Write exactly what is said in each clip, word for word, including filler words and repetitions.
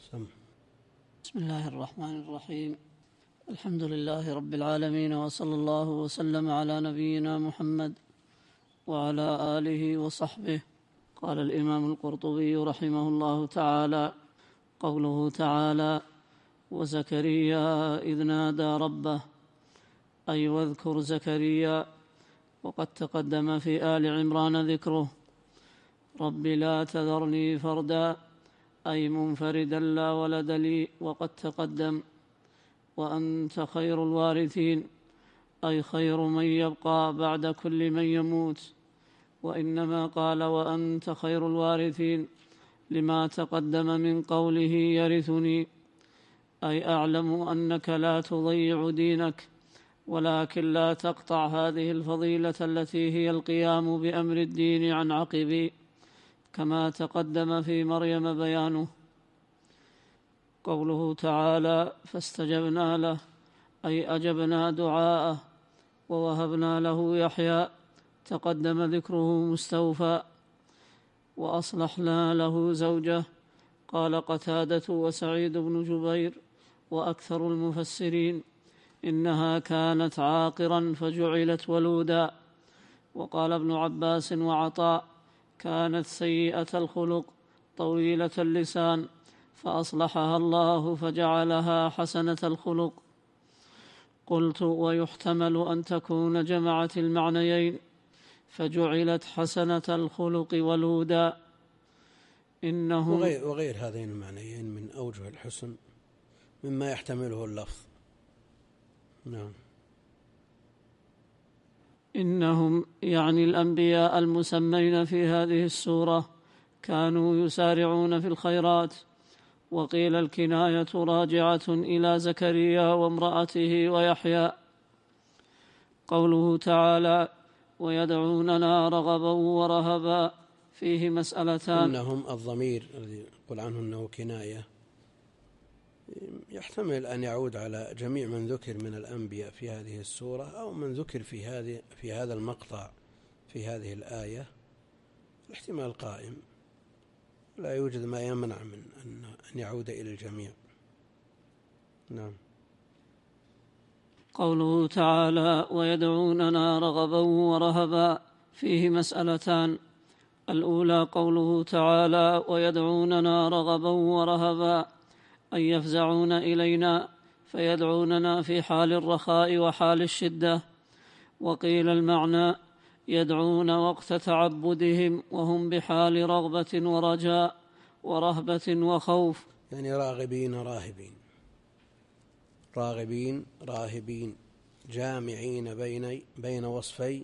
سم. بسم الله الرحمن الرحيم. الحمد لله رب العالمين، وصلى الله وسلم على نبينا محمد وعلى آله وصحبه. قال الإمام القرطبي رحمه الله تعالى: قوله تعالى: وزكريا إذ نادى ربه، أي واذكر زكريا. وقد تقدم في آل عمران ذكره: رب لا تذرني فردا، أي منفردا لا ولد لي. وقد تقدم: وأنت خير الوارثين، أي خير من يبقى بعد كل من يموت. وإنما قال وأنت خير الوارثين لما تقدم من قوله يرثني، أي أعلم أنك لا تضيع دينك، ولكن لا تقطع هذه الفضيلة التي هي القيام بأمر الدين عن عقبي، كما تقدم في مريم بيانه. قوله تعالى: فاستجبنا له، أي أجبنا دعاءه ووهبنا له يحيى، تقدم ذكره مستوفى. وأصلحنا له زوجه، قال قتادة وسعيد بن جبير وأكثر المفسرين: إنها كانت عاقرا فجعلت ولودا. وقال ابن عباس وعطاء: كانت سيئة الخلق طويلة اللسان فأصلحها الله فجعلها حسنة الخلق. قلت: ويحتمل أن تكون جمعت المعنيين، فجعلت حسنة الخلق ولودا. إنه وغير, وغير هذين المعنيين من أوجه الحسن مما يحتمله اللفظ. نعم. إنهم يعني الأنبياء المسمين في هذه السورة كانوا يسارعون في الخيرات. وقيل الكناية راجعة إلى زكريا وامرأته ويحيى. قوله تعالى: ويدعوننا رغبا ورهبا، فيه مسألتان. إنهم الضمير الذي يقول عنه أنه كناية يحتمل أن يعود على جميع من ذكر من الأنبياء في هذه السورة، أو من ذكر في هذه في هذا المقطع في هذه الآية. الاحتمال قائم، لا يوجد ما يمنع من أن يعود إلى الجميع. نعم. قوله تعالى: ويدعوننا رغبا ورهبا، فيه مسألتان. الأولى قوله تعالى: ويدعوننا رغبا ورهبا، أن يفزعون إلينا فيدعوننا في حال الرخاء وحال الشدة. وقيل المعنى: يدعون وقت تعبدهم وهم بحال رغبة ورجاء ورهبة وخوف، يعني راغبين راهبين، راغبين راهبين، جامعين بين بين وصفي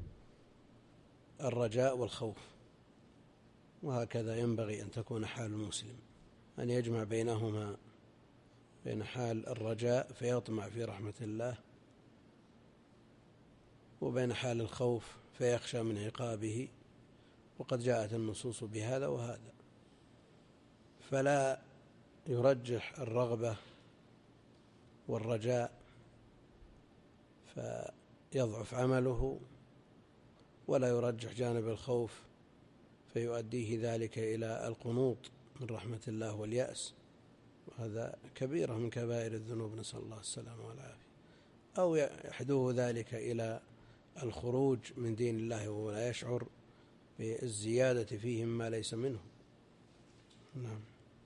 الرجاء والخوف. وهكذا ينبغي أن تكون حال المسلم، أن يجمع بينهما، بين حال الرجاء فيطمع في رحمة الله، وبين حال الخوف فيخشى من عقابه. وقد جاءت النصوص بهذا وهذا، فلا يرجح الرغبة والرجاء فيضعف عمله، ولا يرجح جانب الخوف فيؤديه ذلك إلى القنوط من رحمة الله واليأس، وهذا كبيرة من كبائر الذنوب، نسأل الله السلامة والعافية. أو يحدوه ذلك إلى الخروج من دين الله وهو لا يشعر بالزيادة فيه ما ليس منه. نعم.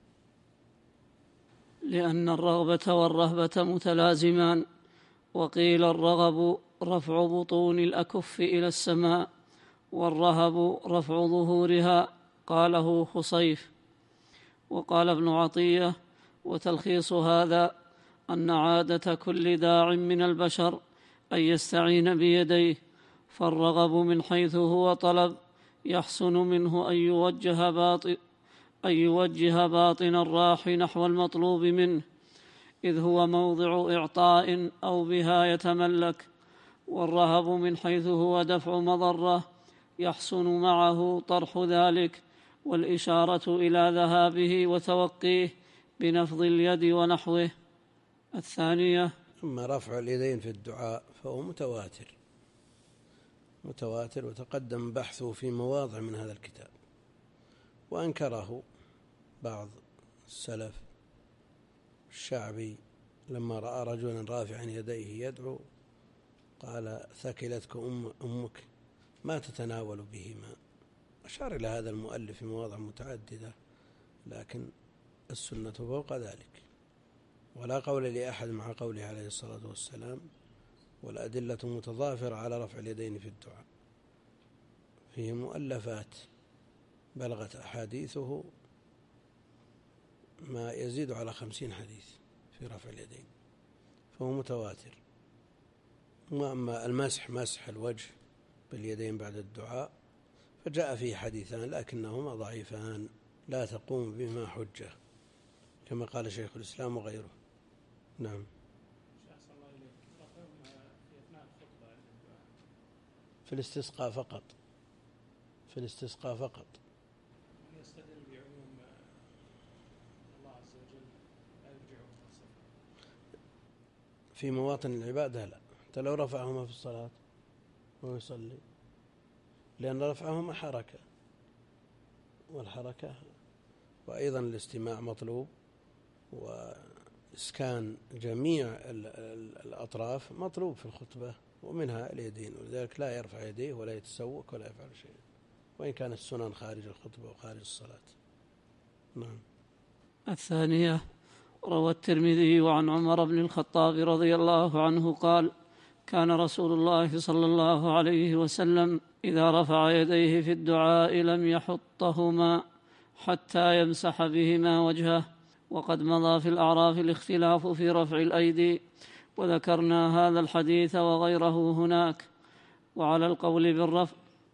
لأن الرغبة والرهبة متلازمان. وقيل الرغب رفع بطون الأكف إلى السماء، والرهب رفع ظهورها، قاله خصيف. وقال ابن عطية: وتلخيص هذا أن عادة كل داع من البشر أن يستعين بيديه، فالرغب من حيث هو طلب يحسن منه أن يوجه باطن أن يوجه باطن الراح نحو المطلوب منه، إذ هو موضع إعطاء أو بها يتملك. والرهب من حيث هو دفع مضرة يحسن معه طرح ذلك والإشارة إلى ذهابه وتوقيه بنفض اليد ونحوه. الثانية: أما رفع اليدين في الدعاء فهو متواتر متواتر وتقدم بحثه في مواضع من هذا الكتاب، وأنكره بعض السلف الشعبي لما رأى رجلا رافعا يديه يدعو قال ثكلتك أم أمك ما تتناول بهما. أشار إلى هذا المؤلف في مواضع متعددة، لكن السنة فوق ذلك، ولا قول لأحد مع قوله عليه الصلاة والسلام: والأدلة متضافرة على رفع اليدين في الدعاء. فيه مؤلفات بلغت أحاديثه ما يزيد على خمسين حديث في رفع اليدين، فهو متواتر. وأما المسح مسح الوجه باليدين بعد الدعاء فجاء فيه حديثان لكنهما ضعيفان لا تقوم بهما حجة، كما قال شيخ الإسلام وغيره. نعم. في الاستسقاء فقط، في الاستسقاء فقط. يستدل بعموم الله عز وجل لا يرجعه في مواطن العبادة لا، حتى لو رفعهما في الصلاة وهو يصلي، لأن رفعهما حركة، والحركة وأيضا الاستماع مطلوب، وإسكان جميع الأطراف مطلوب في الخطبة، ومنها اليدين، ولذلك لا يرفع يديه ولا يتسوق ولا يفعل شيء، وإن كانت السنن خارج الخطبة وخارج الصلاة. نعم. الثانية: روى الترمذي عن عمر بن الخطاب رضي الله عنه قال: كان رسول الله صلى الله عليه وسلم إذا رفع يديه في الدعاء لم يحطهما حتى يمسح بهما وجهه. وقد مضى في الأعراف الاختلاف في رفع الأيدي، وذكرنا هذا الحديث وغيره هناك. وعلى القول بالرفع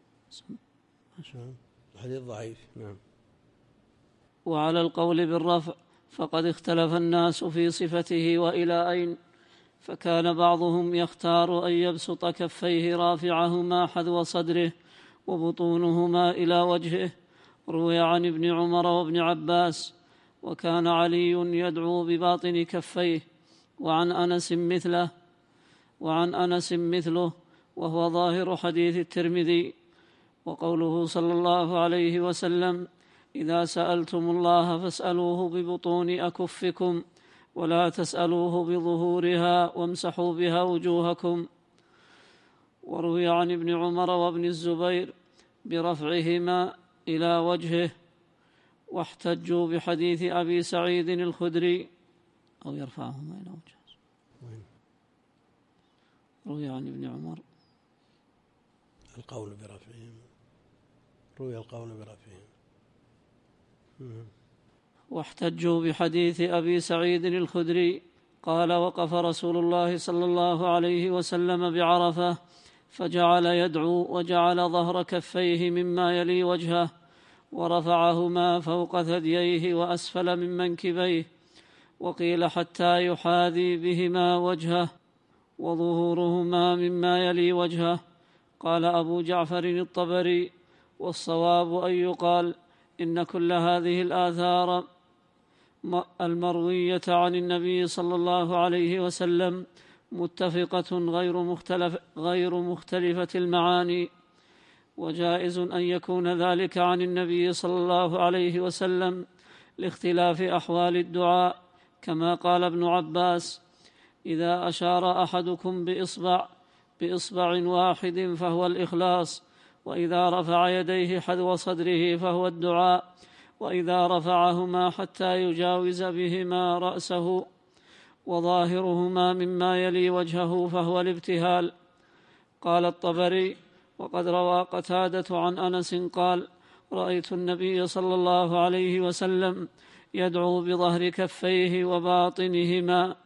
حديث ضعيف. نعم. وعلى القول بالرفع فقد اختلف الناس في صفته وإلى أين، فكان بعضهم يختار أن يبسط كفيه رافعهما حذو صدره وبطونهما إلى وجهه، روي عن ابن عمر وابن عباس، وكان علي يدعو بباطن كفيه، وعن أنس مثله وعن أنس مثله وهو ظاهر حديث الترمذي. وقوله صلى الله عليه وسلم: إذا سألتم الله فاسألوه ببطون أكفكم ولا تسألوه بظهورها وامسحوا بها وجوهكم. وروي عن ابن عمر وابن الزبير برفعهما إلى وجهه، واحتجوا بحديث أبي سعيد الخدري أو يرفعهما إلى وجهه. روي عن ابن عمر القول برفعهما، روي القول برفعهما. واحتجوا بحديث أبي سعيد الخدري قال: وقف رسول الله صلى الله عليه وسلم بعرفة فجعل يدعو وجعل ظهر كفيه مما يلي وجهه ورفعهما فوق ثدييه وأسفل من منكبيه، وقيل حتى يحاذي بهما وجهه وظهورهما مما يلي وجهه. قال أبو جعفر الطبري: والصواب أن يقال إن كل هذه الآثار المروية عن النبي صلى الله عليه وسلم متفقة غير مختلف غير مختلفة المعاني، وجائز أن يكون ذلك عن النبي صلى الله عليه وسلم لاختلاف أحوال الدعاء، كما قال ابن عباس: إذا أشار أحدكم بإصبع بإصبع واحد فهو الإخلاص، وإذا رفع يديه حذو صدره فهو الدعاء، وإذا رفعهما حتى يجاوز بهما رأسه وظاهرهما مما يلي وجهه فهو الابتهال. قال الطبري: وقد روى قتادة عن أنس قال: رأيت النبي صلى الله عليه وسلم يدعو بظهر كفيه وباطنهما.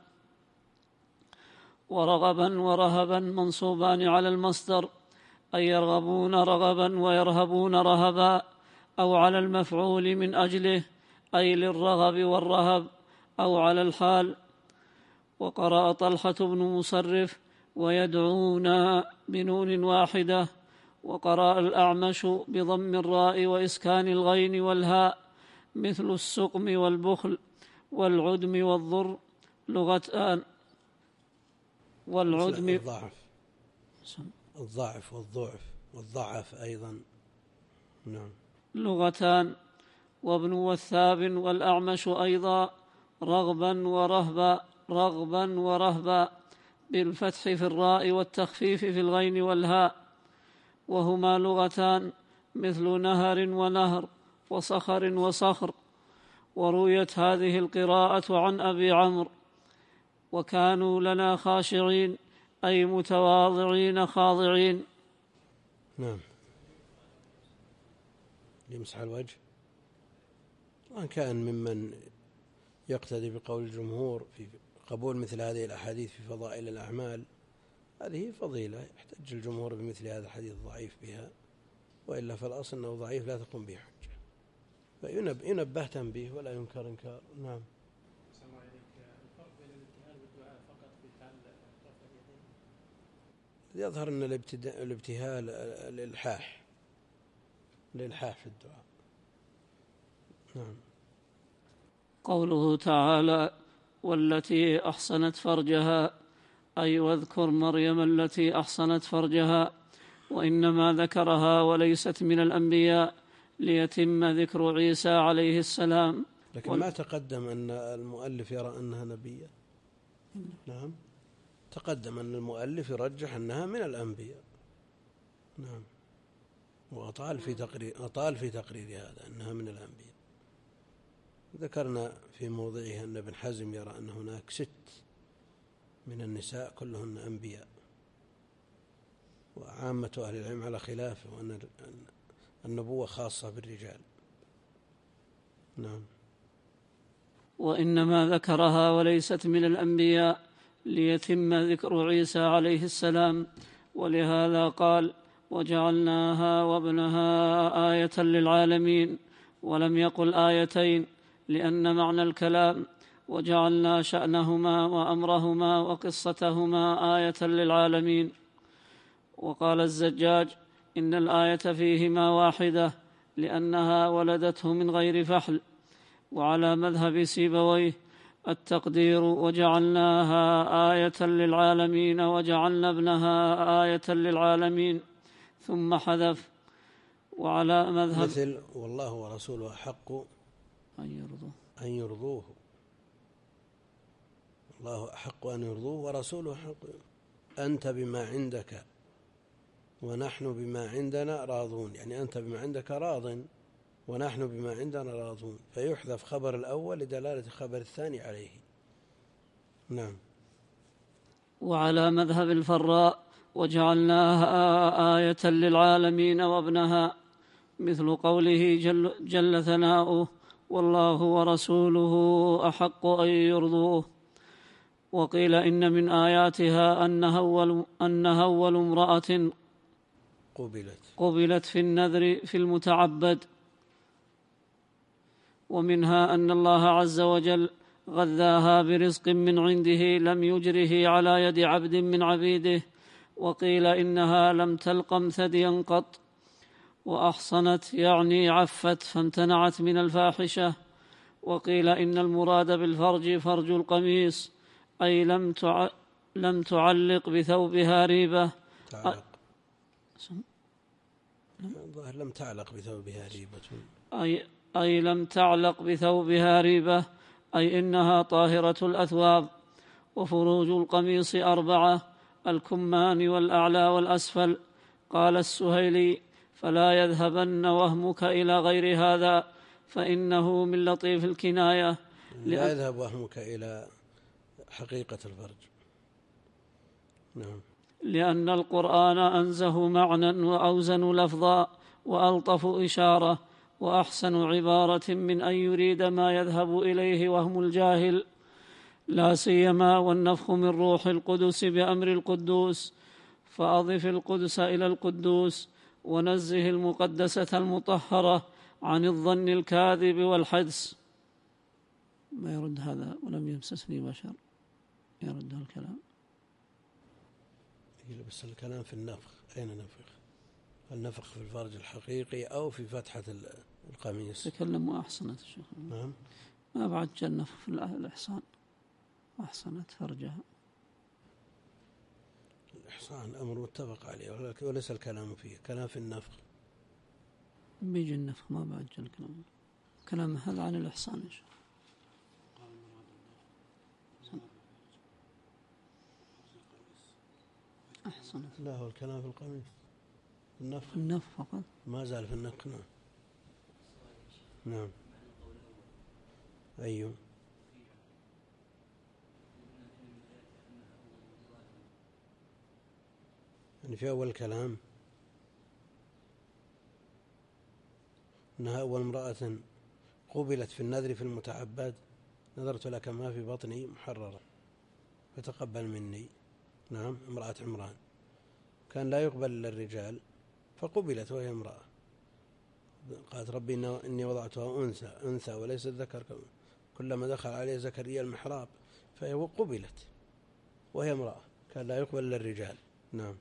ورغبا ورهبا منصوبان على المصدر، أي يرغبون رغبا ويرهبون رهبا، أو على المفعول من أجله أي للرغب والرهب، أو على الحال. وقرأ طلحة بن مصرف: ويدعون بنون واحدة، وقرأ الأعمش بضم الراء وإسكان الغين والهاء، مثل السقم والبخل والعدم والضر لغتان. والعدم الضعف الضعف والضعف والضعف أيضا. نعم. لغتان. وابن وثاب والأعمش أيضا، رغبا ورهبا رغبا ورهبا بالفتح في الراء والتخفيف في الغين والهاء، وهما لغتان مثل نهر ونهر وصخر وصخر. ورويت هذه القراءة عن أبي عمرو: وكانوا لنا خاشعين، أي متواضعين خاضعين. نعم. يمسح الوجه، وأن كان ممن يقتدي بقول الجمهور في قبول مثل هذه الأحاديث في فضائل الأعمال، هذه فضيلة يحتج الجمهور بمثل هذا الحديث ضعيف بها، وإلا فالأصل أنه ضعيف لا تقوم به حجة، فينبه تنبيه ولا ينكر إنكار. نعم. الفرق بين الابتهال والدعاء فقط في حال رفع اليدين؟ يظهر أن الابتهال الإلحاح الإلحاح في الدعاء. نعم. قوله تعالى: والتي أحصنت فرجها، أي واذكر مريم التي أحصنت فرجها، وإنما ذكرها وليست من الأنبياء ليتم ذكر عيسى عليه السلام. لكن ما تقدم أن المؤلف يرى أنها نبية. نعم، تقدم أن المؤلف يرجح أنها من الأنبياء. نعم، وأطال في تقرير أطال في تقرير هذا أنها من الأنبياء. ذكرنا في موضعها أن ابن حزم يرى أن هناك ست من النساء كلهن أنبياء، وعامة أهل العلم على خلافه، وأن النبوة خاصة بالرجال. نعم. وإنما ذكرها وليست من الأنبياء ليتم ذكر عيسى عليه السلام، ولهذا قال: وجعلناها وابنها آية للعالمين، ولم يقل آيتين، لأن معنى الكلام وجعلنا شأنهما وأمرهما وقصتهما آية للعالمين. وقال الزجاج: إن الآية فيهما واحدة لأنها ولدته من غير فحل. وعلى مذهب سيبويه التقدير وجعلناها آية للعالمين وجعلنا ابنها آية للعالمين، ثم حذف. وعلى مذهب مثل والله ورسوله أحق أن يرضوه أن يرضوه الله أحق أن يرضوه ورسوله أحق. أنت بما عندك ونحن بما عندنا راضون، يعني أنت بما عندك راض ونحن بما عندنا راضون، فيحذف خبر الأول لدلالة خبر الثاني عليه. نعم. وعلى مذهب الفراء وجعلناها آية للعالمين وابنها، مثل قوله جل, جل ثناؤه: والله ورسوله أحق أن يرضوه. وقيل إن من آياتها أنها أول, أنها أول امرأة قبلت قبلت في النذر في المتعبد. ومنها أن الله عز وجل غذاها برزق من عنده لم يجره على يد عبد من عبيده. وقيل إنها لم تلقم ثديا قط. وأحصنت يعني عفت فامتنعت من الفاحشة. وقيل إن المراد بالفرج فرج القميص، أي لم لم تعلق بثوبها ريبة. تعلق الظاهر لم تعلق بثوبها ريبة، أي, أي لم تعلق بثوبها ريبة، أي إنها طاهرة الأثواب. وفروج القميص أربعة: الكمان والأعلى والأسفل. قال السهيلي: فلا يذهبن وهمك إلى غير هذا، فإنه من لطيف الكناية. لا يذهب وهمك إلى حقيقة الفرج. نعم. لأن القرآن أنزه معنى وأوزن لفظا وألطف إشارة وأحسن عبارة من أن يريد ما يذهب إليه وهم الجاهل، لا سيما والنفخ من روح القدس بأمر القدوس، فأضف القدس إلى القدوس، ونزه المقدسة المطهرة عن الظن الكاذب والحدس. ما يرد هذا ولم يمسسني بشر، يرد الكلام. بس الكلام في النفخ، أين نفخ؟ النفخ في الفرج الحقيقي أو في فتحة القميص؟ تكلم وأحسنت الشيخ. نعم. ما بعد جاء النفخ في الإحصان، أحسنت فرجها. الإحصان أمر متفق عليه وليس الكلام فيه، كلام في النفخ. بيجي النفخ ما بعد جاء الكلام. كلام هذا عن الإحصان إن شاء الله. أحسن. لا، هو الكلام في القميص النفخ النفخ فقط ما زال في النفخ. نعم نعم. أيوه. يعني في أول الكلام أنها أول امرأة قبلت في النذر في المتعبد، نذرت لك ما في بطني محررا فتقبل مني. نعم، امرأة عمران كان لا يقبل للرجال فقبلت وهي امرأة، قالت ربي إني وضعتها أنثى أنثى وليس الذكر، كلما دخل عليه زكريا المحراب فهي قبلت وهي امرأة، كان لا يقبل للرجال. نعم.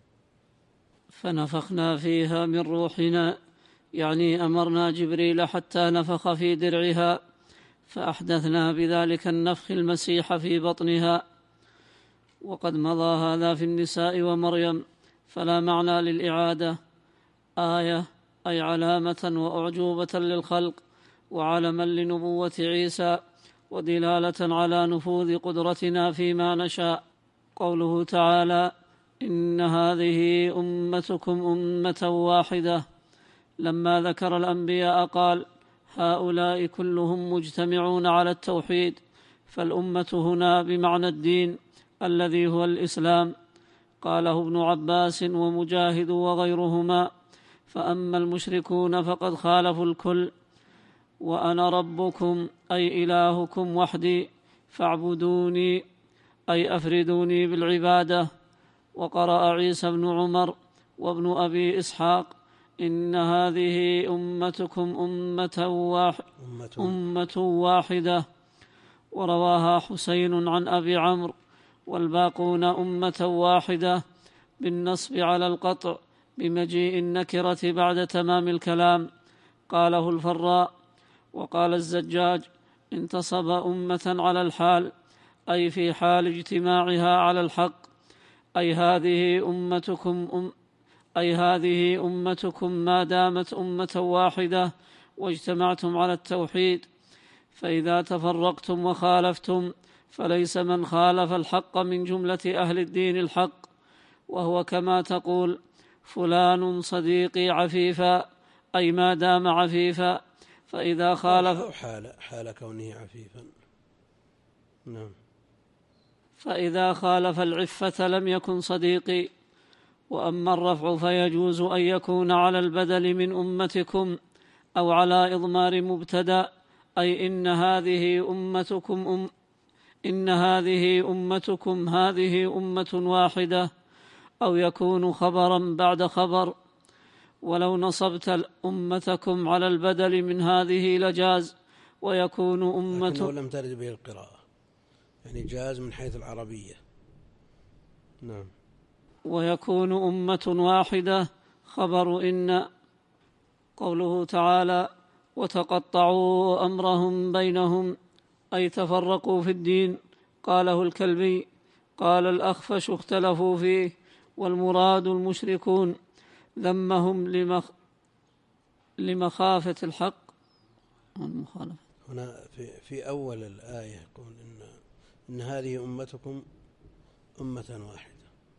فنفخنا فيها من روحنا، يعني أمرنا جبريل حتى نفخ في درعها، فأحدثنا بذلك النفخ المسيح في بطنها. وقد مضى هذا في النساء ومريم، فلا معنى للإعادة. آية أي علامة وأعجوبة للخلق، وعلما لنبوة عيسى، ودلالة على نفوذ قدرتنا فيما نشاء. قوله تعالى: إن هذه أمتكم أمة واحدة، لما ذكر الأنبياء قال: هؤلاء كلهم مجتمعون على التوحيد، فالأمة هنا بمعنى الدين الذي هو الإسلام. قاله ابن عباس ومجاهد وغيرهما. فأما المشركون فقد خالفوا الكل، وأنا ربكم أي إلهكم وحدي فاعبدوني أي أفردوني بالعبادة. وقرأ عيسى بن عمر وابن أبي إسحاق: إن هذه أمتكم أمة, واحد أمة واحدة. ورواها حسين عن أبي عمرو: والباقون أمة واحدة، بالنصب على القطع بمجيء النكرة بعد تمام الكلام. قاله الفراء. وقال الزجاج: انتصب أمة على الحال، أي في حال اجتماعها على الحق، أي هذه أمتكم أم أي هذه أمتكم ما دامت أمة واحدة واجتمعتم على التوحيد. فإذا تفرقتم وخالفتم فليس من خالف الحق من جملة أهل الدين الحق، وهو كما تقول: فلان صديقي عفيفا، أي ما دام عفيفا. فإذا خالف حال, حال كونه عفيفا. نعم. فإذا خالف العفة لم يكن صديقي. وأما الرفع فيجوز أن يكون على البدل من أمتكم، أو على إضمار مبتدأ، أي إن هذه أمتكم أم إن هذه أمتكم هذه أمة واحدة، أو يكون خبرا بعد خبر. ولو نصبت أمتكم على البدل من هذه لجاز، ويكون أمة، لكنه لم ترد به القراءة، يعني جاز من حيث العربية. نعم. ويكون أمة واحدة خبر إن. قوله تعالى: وتقطعوا أمرهم بينهم، أي تفرقوا في الدين. قاله الكلبي. قال الأخفش: اختلفوا فيه، والمراد المشركون، ذمهم لمخ... لمخافة الحق والمخالفة. هنا في, في أول الآية يقول إن, إن هذه أمتكم أمة واحدة.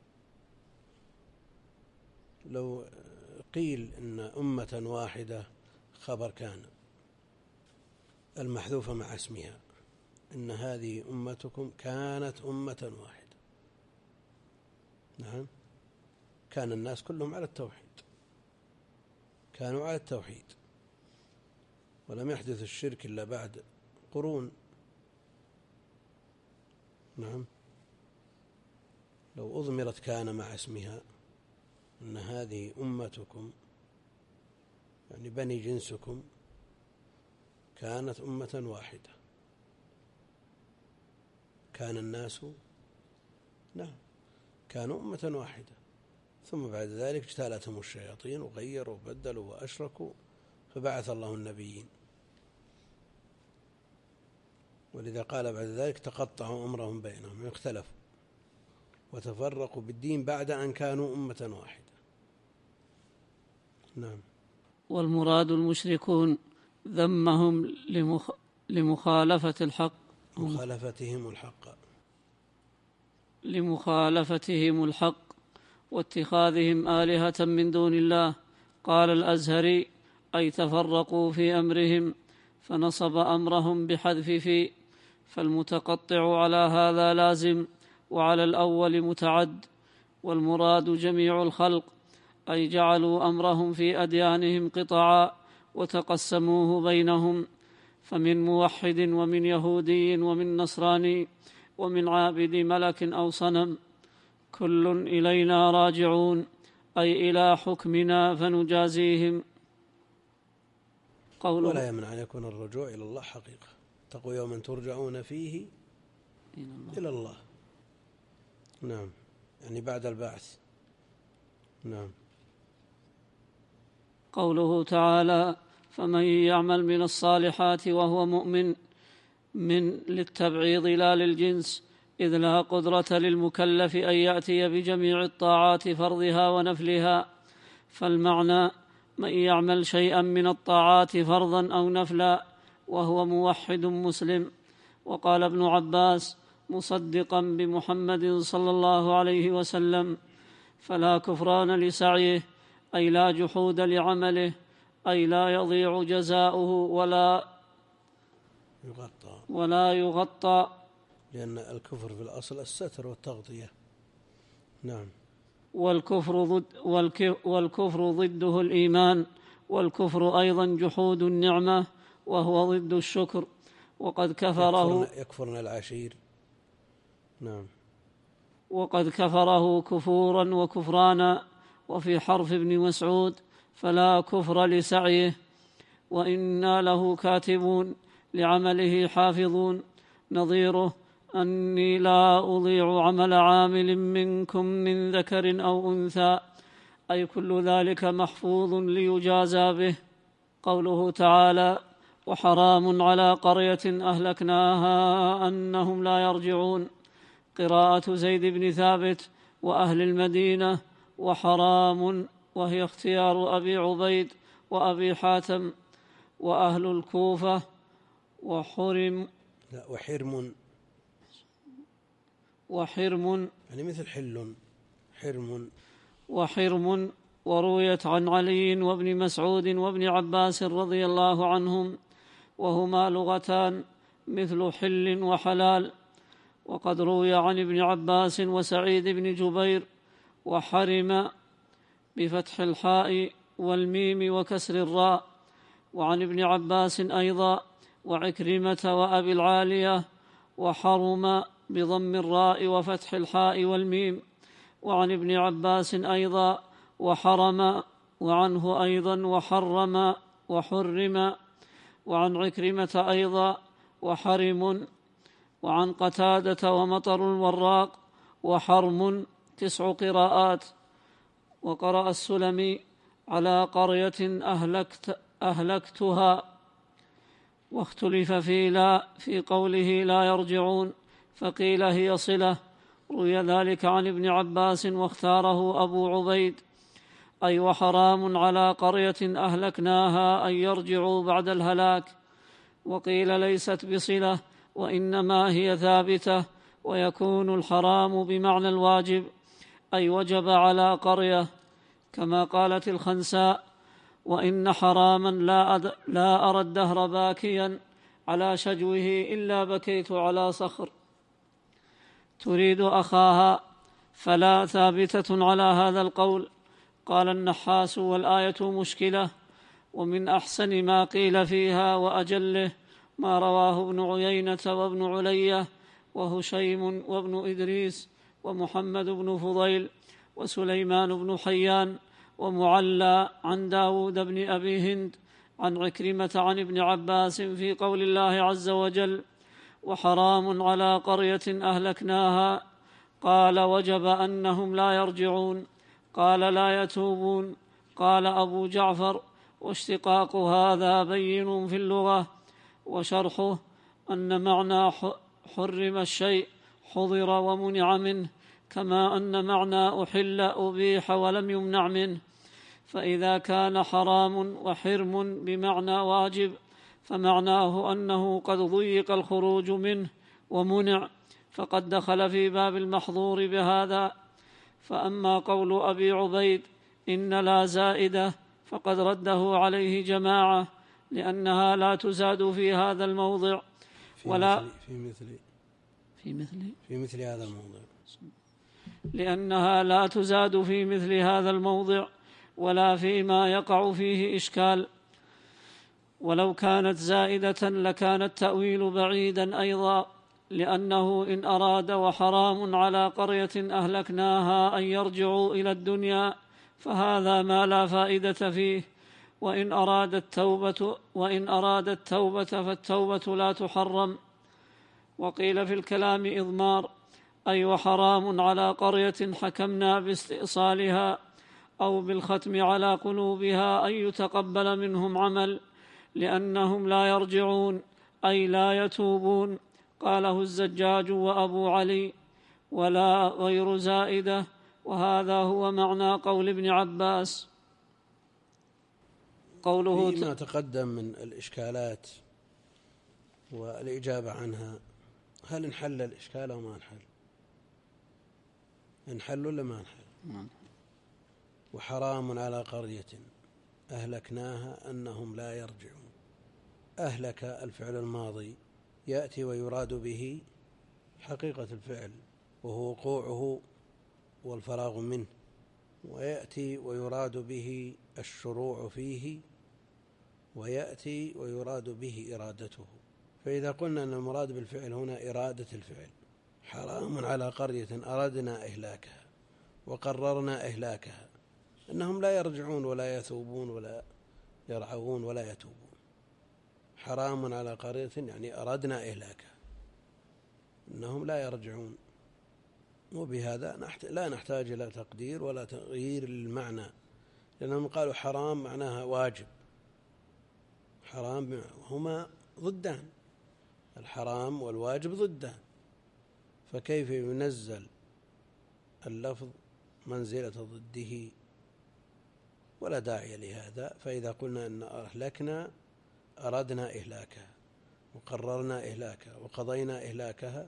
لو قيل إن أمة واحدة خبر كان المحذوفة مع اسمها، إن هذه أمتكم كانت أمة واحدة. نعم، كان الناس كلهم على التوحيد، كانوا على التوحيد، ولم يحدث الشرك إلا بعد قرون. نعم. لو أضمرت كان مع اسمها، إن هذه أمتكم يعني بني جنسكم كانت أمة واحدة، كان الناس، نعم، كانوا أمة واحدة، ثم بعد ذلك اجتالتهم الشياطين وغيروا وبدلوا وأشركوا، فبعث الله النبيين. ولذا قال بعد ذلك: تقطعوا أمرهم بينهم، اختلفوا وتفرقوا بالدين بعد أن كانوا أمة واحدة. نعم. والمراد المشركون، ذمهم لمخ... لمخالفة الحق مخالفتهم الحق لمخالفتهم الحق واتخاذهم آلهة من دون الله. قال الأزهري: أي تفرقوا في أمرهم، فنصب أمرهم بحذف في، فالمتقطع على هذا لازم، وعلى الأول متعد، والمراد جميع الخلق، أي جعلوا أمرهم في أديانهم قطعا وتقسموه بينهم، فمن موحد ومن يهودي ومن نصراني ومن عابد ملك أو صنم، كل إلينا راجعون، أي إلى حكمنا فنجازيهم. قوله ولا يمنع أن يكون الرجوع إلى الله حقيقة. اتقوا يوما ترجعون فيه إلى الله, إلى الله. نعم، يعني بعد البعث. نعم. قوله تعالى: فمن يعمل من الصالحات وهو مؤمن، من للتبعيض لا للجنس، إذ لا قدرة للمكلف أن يأتي بجميع الطاعات فرضها ونفلها، فالمعنى من يعمل شيئا من الطاعات فرضا أو نفلا وهو موحد مسلم. وقال ابن عباس مصدقا بمحمد صلى الله عليه وسلم: فلا كفران لسعيه، أي لا جحود لعمله، أي لا يضيع جزاؤه ولا يغطى ولا يغطى لأن الكفر في الأصل الستر والتغطية. نعم. والكفر ضد والكفر ضده الإيمان، والكفر أيضا جحود النعمة وهو ضد الشكر، وقد كفره يكفرن العشير. نعم. وقد كفره كفورا وكفرانا. وفي حرف ابن مسعود: فلا كفر لسعيه، وإنا له كاتبون لعمله حافظون، نظيره: أني لا أضيع عمل عامل منكم من ذكر أو أنثى، أي كل ذلك محفوظ ليجازى به. قوله تعالى: وحرام على قرية أهلكناها أنهم لا يرجعون، قراءة زيد بن ثابت وأهل المدينة، وحرام وهي اختيار أبي عبيد وأبي حاتم وأهل الكوفة، وحرم لا وحرم وحرم يعني مثل حل حرم وحرم ورويت عن علي وابن مسعود وابن عباس رضي الله عنهم، وهما لغتان مثل حل وحلال. وقد روي عن ابن عباس وسعيد بن جبير وحرم بفتح الحاء والميم وكسر الراء، وعن ابن عباس أيضا وعكرمة وأبي العالية وحرم بضم الراء وفتح الحاء والميم، وعن ابن عباس أيضا وحرم، وعنه أيضا وحرم وحرم، وعن عكرمة أيضا وحرم، وعن قتادة ومطر الوراق وحرم، تسع قراءات. وقرأ السلمي: على قرية أهلكت أهلكتها. واختلف في لا في قوله لا يرجعون، فقيل هي صلة، روي ذلك عن ابن عباس واختاره أبو عبيد، أي وحرام على قرية أهلكناها أن يرجعوا بعد الهلاك. وقيل ليست بصلة، وإنما هي ثابتة، ويكون الحرام بمعنى الواجب، أي وجب على قرية، كما قالت الخنساء: وإن حراما لا, أد... لا أرى الدهر باكيا على شجوه إلا بكيت على صخر. تريد أخاها، فلا ثابتة على هذا القول. قال النحاس: والآية مشكلة، ومن أحسن ما قيل فيها وأجله ما رواه ابن عيينة وابن علية وهشيم وابن إدريس ومحمد بن فضيل وسليمان بن حيان ومعلى عن داود بن أبي هند عن عكرمة عن ابن عباس في قول الله عز وجل: وحرام على قرية أهلكناها. قال: وجب أنهم لا يرجعون. قال: لا يتوبون. قال أبو جعفر: واشتقاق هذا بين في اللغة، وشرحه أن معنى حرم الشيء حضر ومنع منه، كما أن معنى أحل أبيح ولم يمنع منه. فإذا كان حرام وحرم بمعنى واجب، فمعناه أنه قد ضيق الخروج منه ومنع، فقد دخل في باب المحظور بهذا. فأما قول أبي عبيد إن لا زائدة فقد رده عليه جماعة، لأنها لا تزاد في هذا الموضع ولا في مثل في مثل في مثل هذا الموضع لأنها لا تزاد في مثل هذا الموضع ولا فيما يقع فيه إشكال، ولو كانت زائدة لكان التأويل بعيدا أيضا، لأنه إن أراد وحرام على قرية أهلكناها أن يرجعوا إلى الدنيا فهذا ما لا فائدة فيه، وإن أراد التوبة وإن أراد التوبة فالتوبة لا تحرم. وقيل في الكلام إضمار، أي وحرام على قرية حكمنا باستئصالها أو بالختم على قلوبها أن يتقبل منهم عمل، لأنهم لا يرجعون أي لا يتوبون. قاله الزجاج وأبو علي، ولا غير زائدة، وهذا هو معنى قول ابن عباس. قوله فيما تقدم من الإشكالات والإجابة عنها، هل انحل الإشكال أو ما انحل؟ انحل ولا ما انحل؟ وحرام على قرية أهلكناها أنهم لا يرجعون. أهلك الفعل الماضي يأتي ويراد به حقيقة الفعل وهو وقوعه والفراغ منه، ويأتي ويراد به الشروع فيه، ويأتي ويراد به إرادته. فإذا قلنا أن المراد بالفعل هنا إرادة الفعل، حرام على قرية أردنا إهلاكها وقررنا إهلاكها، أنهم لا يرجعون ولا يثوبون ولا يرعون ولا يتوبون. حرام على قرية يعني أردنا إهلاكها، أنهم لا يرجعون. وبهذا لا نحتاج إلى تقدير ولا تغيير للمعنى، لأنهم قالوا حرام معناها واجب، حرام هما ضدان، الحرام والواجب ضدان، فكيف ينزل اللفظ منزلة ضده؟ ولا داعي لهذا. فإذا قلنا أن أهلكنا أردنا إهلاكها وقررنا إهلاكها وقضينا إهلاكها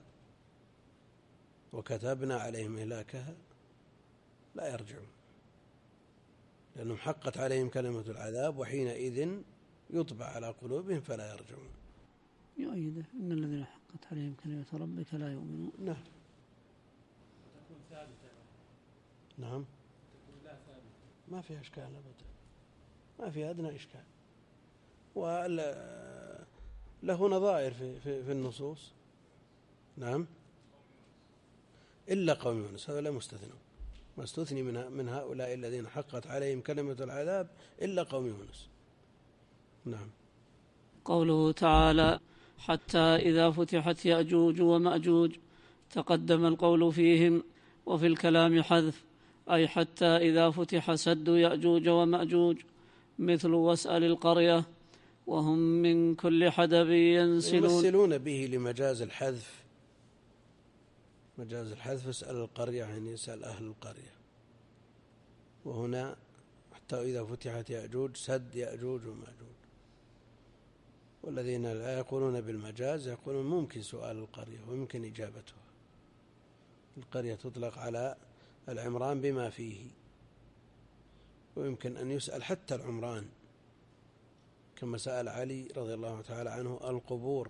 وكتبنا عليهم إهلاكها لا يرجعون، لأنهم حقت عليهم كلمة العذاب، وحينئذ يطبع على قلوبهم فلا يرجعون. يؤيده إن الذين حقت عليهم كلمة ربك لا يؤمنون. نعم. تكون ثابتة. نعم. تكون لا ثابتة. ما فيها إشكال أبدا، ما فيها أدنى إشكال، وله نظائر في, في, في النصوص. نعم. إلا قوم يونس، هذا لا مستثنى، ما استثني من, من هؤلاء الذين حقت عليهم كلمة العذاب إلا قوم يونس. نعم. قوله تعالى حتى إذا فتحت يأجوج ومأجوج، تقدم القول فيهم، وفي الكلام حذف، أي حتى إذا فتح سد يأجوج ومأجوج، مثل واسأل القرية وهم من كل حدب ينسلون. يمثلون به لمجاز الحذف، مجاز الحذف اسأل القرية يعني يسأل أهل القرية، وهنا حتى إذا فتحت يأجوج سد يأجوج ومأجوج. والذين لا يقولون بالمجاز يقولون ممكن سؤال القرية وممكن إجابتها. القرية تطلق على العمران بما فيه، ويمكن أن يسأل حتى العمران، كما سأل علي رضي الله تعالى عنه القبور،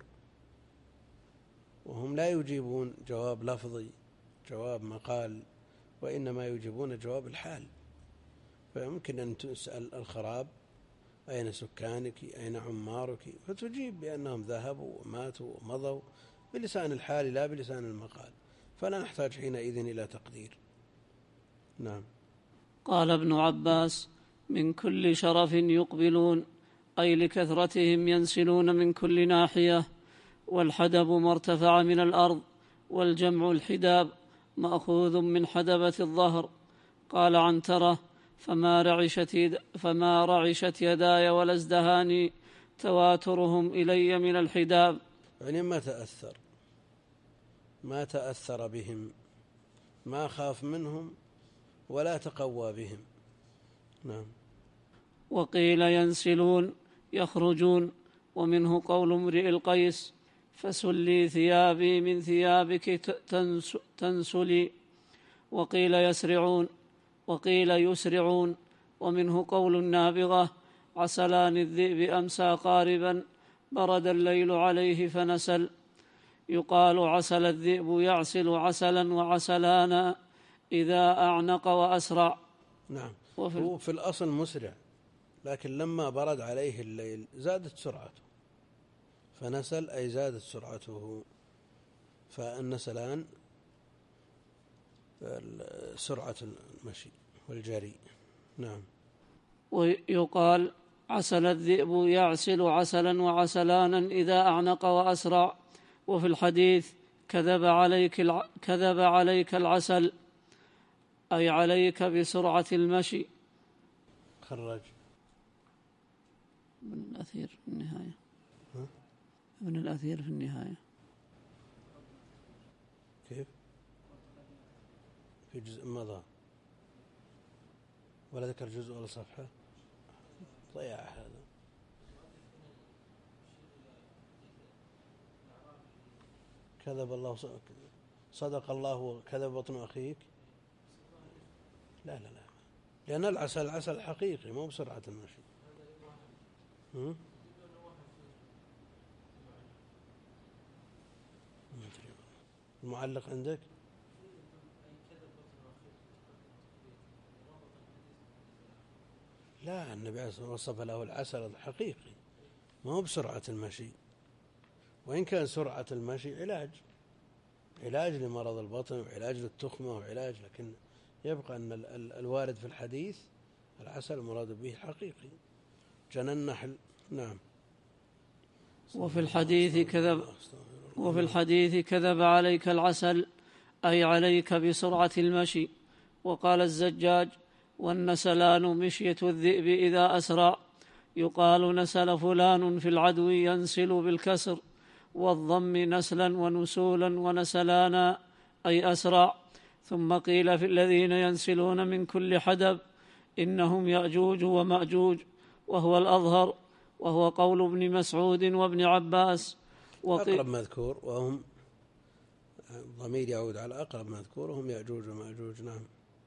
وهم لا يجيبون جواب لفظي جواب مقال، وإنما يجيبون جواب الحال. فيمكن أن تسأل الخراب أين سكانك أين عمارك، فتجيب بأنهم ذهبوا وماتوا ومضوا بلسان الحال لا بلسان المقال، فلا نحتاج حينئذ إلى تقدير. نعم. قال ابن عباس من كل شرف يقبلون، أي لكثرتهم ينسلون من كل ناحية. والحدب ما ارتفع من الأرض، والجمع الحداب مأخوذ من حدبة الظهر. قال عنترة فما رعشت, يد فما رعشت يداي ولا ازدهاني تواترهم إلي من الحداب، يعني ما تأثر ما تأثر بهم، ما خاف منهم ولا تقوى بهم. نعم. وقيل ينسلون يخرجون، ومنه قول امرئ القيس فسلي ثيابي من ثيابك تنسلي. وقيل يسرعون وقيل يسرعون. ومنه قول النابغة: عسلان الذئب أمسى قاربا برد الليل عليه فنسل. يقال عسل الذئب يعسل عسلا وعسلانا إذا أعنق وأسرع. نعم. هو في الأصل مسرع، لكن لما برد عليه الليل زادت سرعته، فنسل أي زادت سرعته. فالنسلان سرعة المشي والجري. نعم. ويقال عسل الذئب يعسل عسلا وعسلانا إذا أعنق وأسرع. وفي الحديث: كذب عليك, الع... كذب عليك العسل، أي عليك بسرعة المشي. خرج ابن الأثير في النهاية. ها؟ ابن الأثير في النهاية. كيف؟ في جزء مضى ولا ذكر جزء ولا صفحة؟ ضياع هذا. كذب الله صدق الله وكذب بطن أخيك. لا لا لا، لأن العسل العسل حقيقي مو بسرعة المشي. المعلق عندك؟ لا، النبي عليه الصلاة والسلام وصف له العسل الحقيقي ما هو بسرعة المشي، وإن كان سرعة المشي علاج علاج لمرض البطن وعلاج للتخمة وعلاج، لكن يبقى أن الوارد في الحديث العسل المراد به حقيقي جنى النحل. نعم. وفي الحديث كذب وفي الحديث كذب عليك العسل، أي عليك بسرعة المشي. وقال الزجاج: والنسلان مشية الذئب إذا أسرع. يقال نسل فلان في العدو ينسل بالكسر والضم نسلا ونسولا ونسلانا أي أسرع. ثم قيل في الذين ينسلون من كل حدب إنهم يأجوج ومأجوج، وهو الأظهر، وهو قول ابن مسعود وابن عباس. أقرب مذكور، وهم ضمير يعود على أقرب مذكور وهم يأجوج ومأجوج. نعم.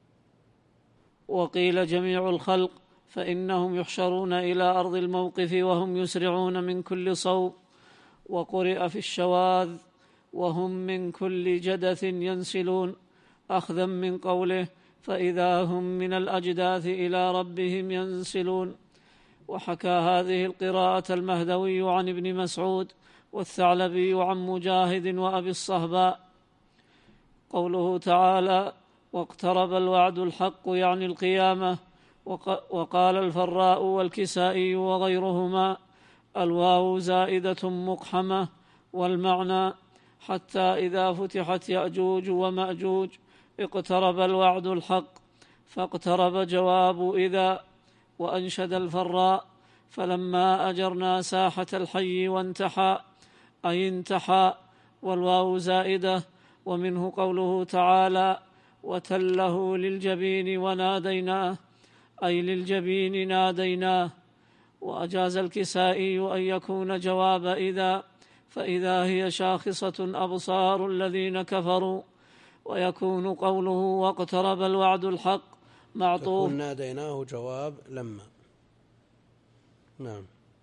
وقيل جميع الخلق، فإنهم يحشرون إلى أرض الموقف وهم يسرعون من كل صوب. وقرئ في الشواذ: وهم من كل جدث ينسلون، أخذا من قوله: فإذا هم من الأجداث إلى ربهم ينسلون. وحكى هذه القراءة المهدوي عن ابن مسعود والثعلبي عن مجاهد وأبي الصهباء. قوله تعالى: واقترب الوعد الحق يعني القيامة. وقال الفراء والكسائي وغيرهما: الواو زائدة مقحمة، والمعنى حتى إذا فتحت يأجوج ومأجوج اقترب الوعد الحق، فاقترب جواب إذا. وأنشد الفراء: فلما أجرنا ساحة الحي وانتحى، أي انتحى، والواو زائدة. ومنه قوله تعالى: وتله للجبين وناديناه، أي للجبين ناديناه. وأجاز الكسائي أن يكون جواب إذا، فإذا هي شاخصة أبصار الذين كفروا. ويكون قوله واقترب الوعد الحق معطوف، ناديناه جواب لما. نعم.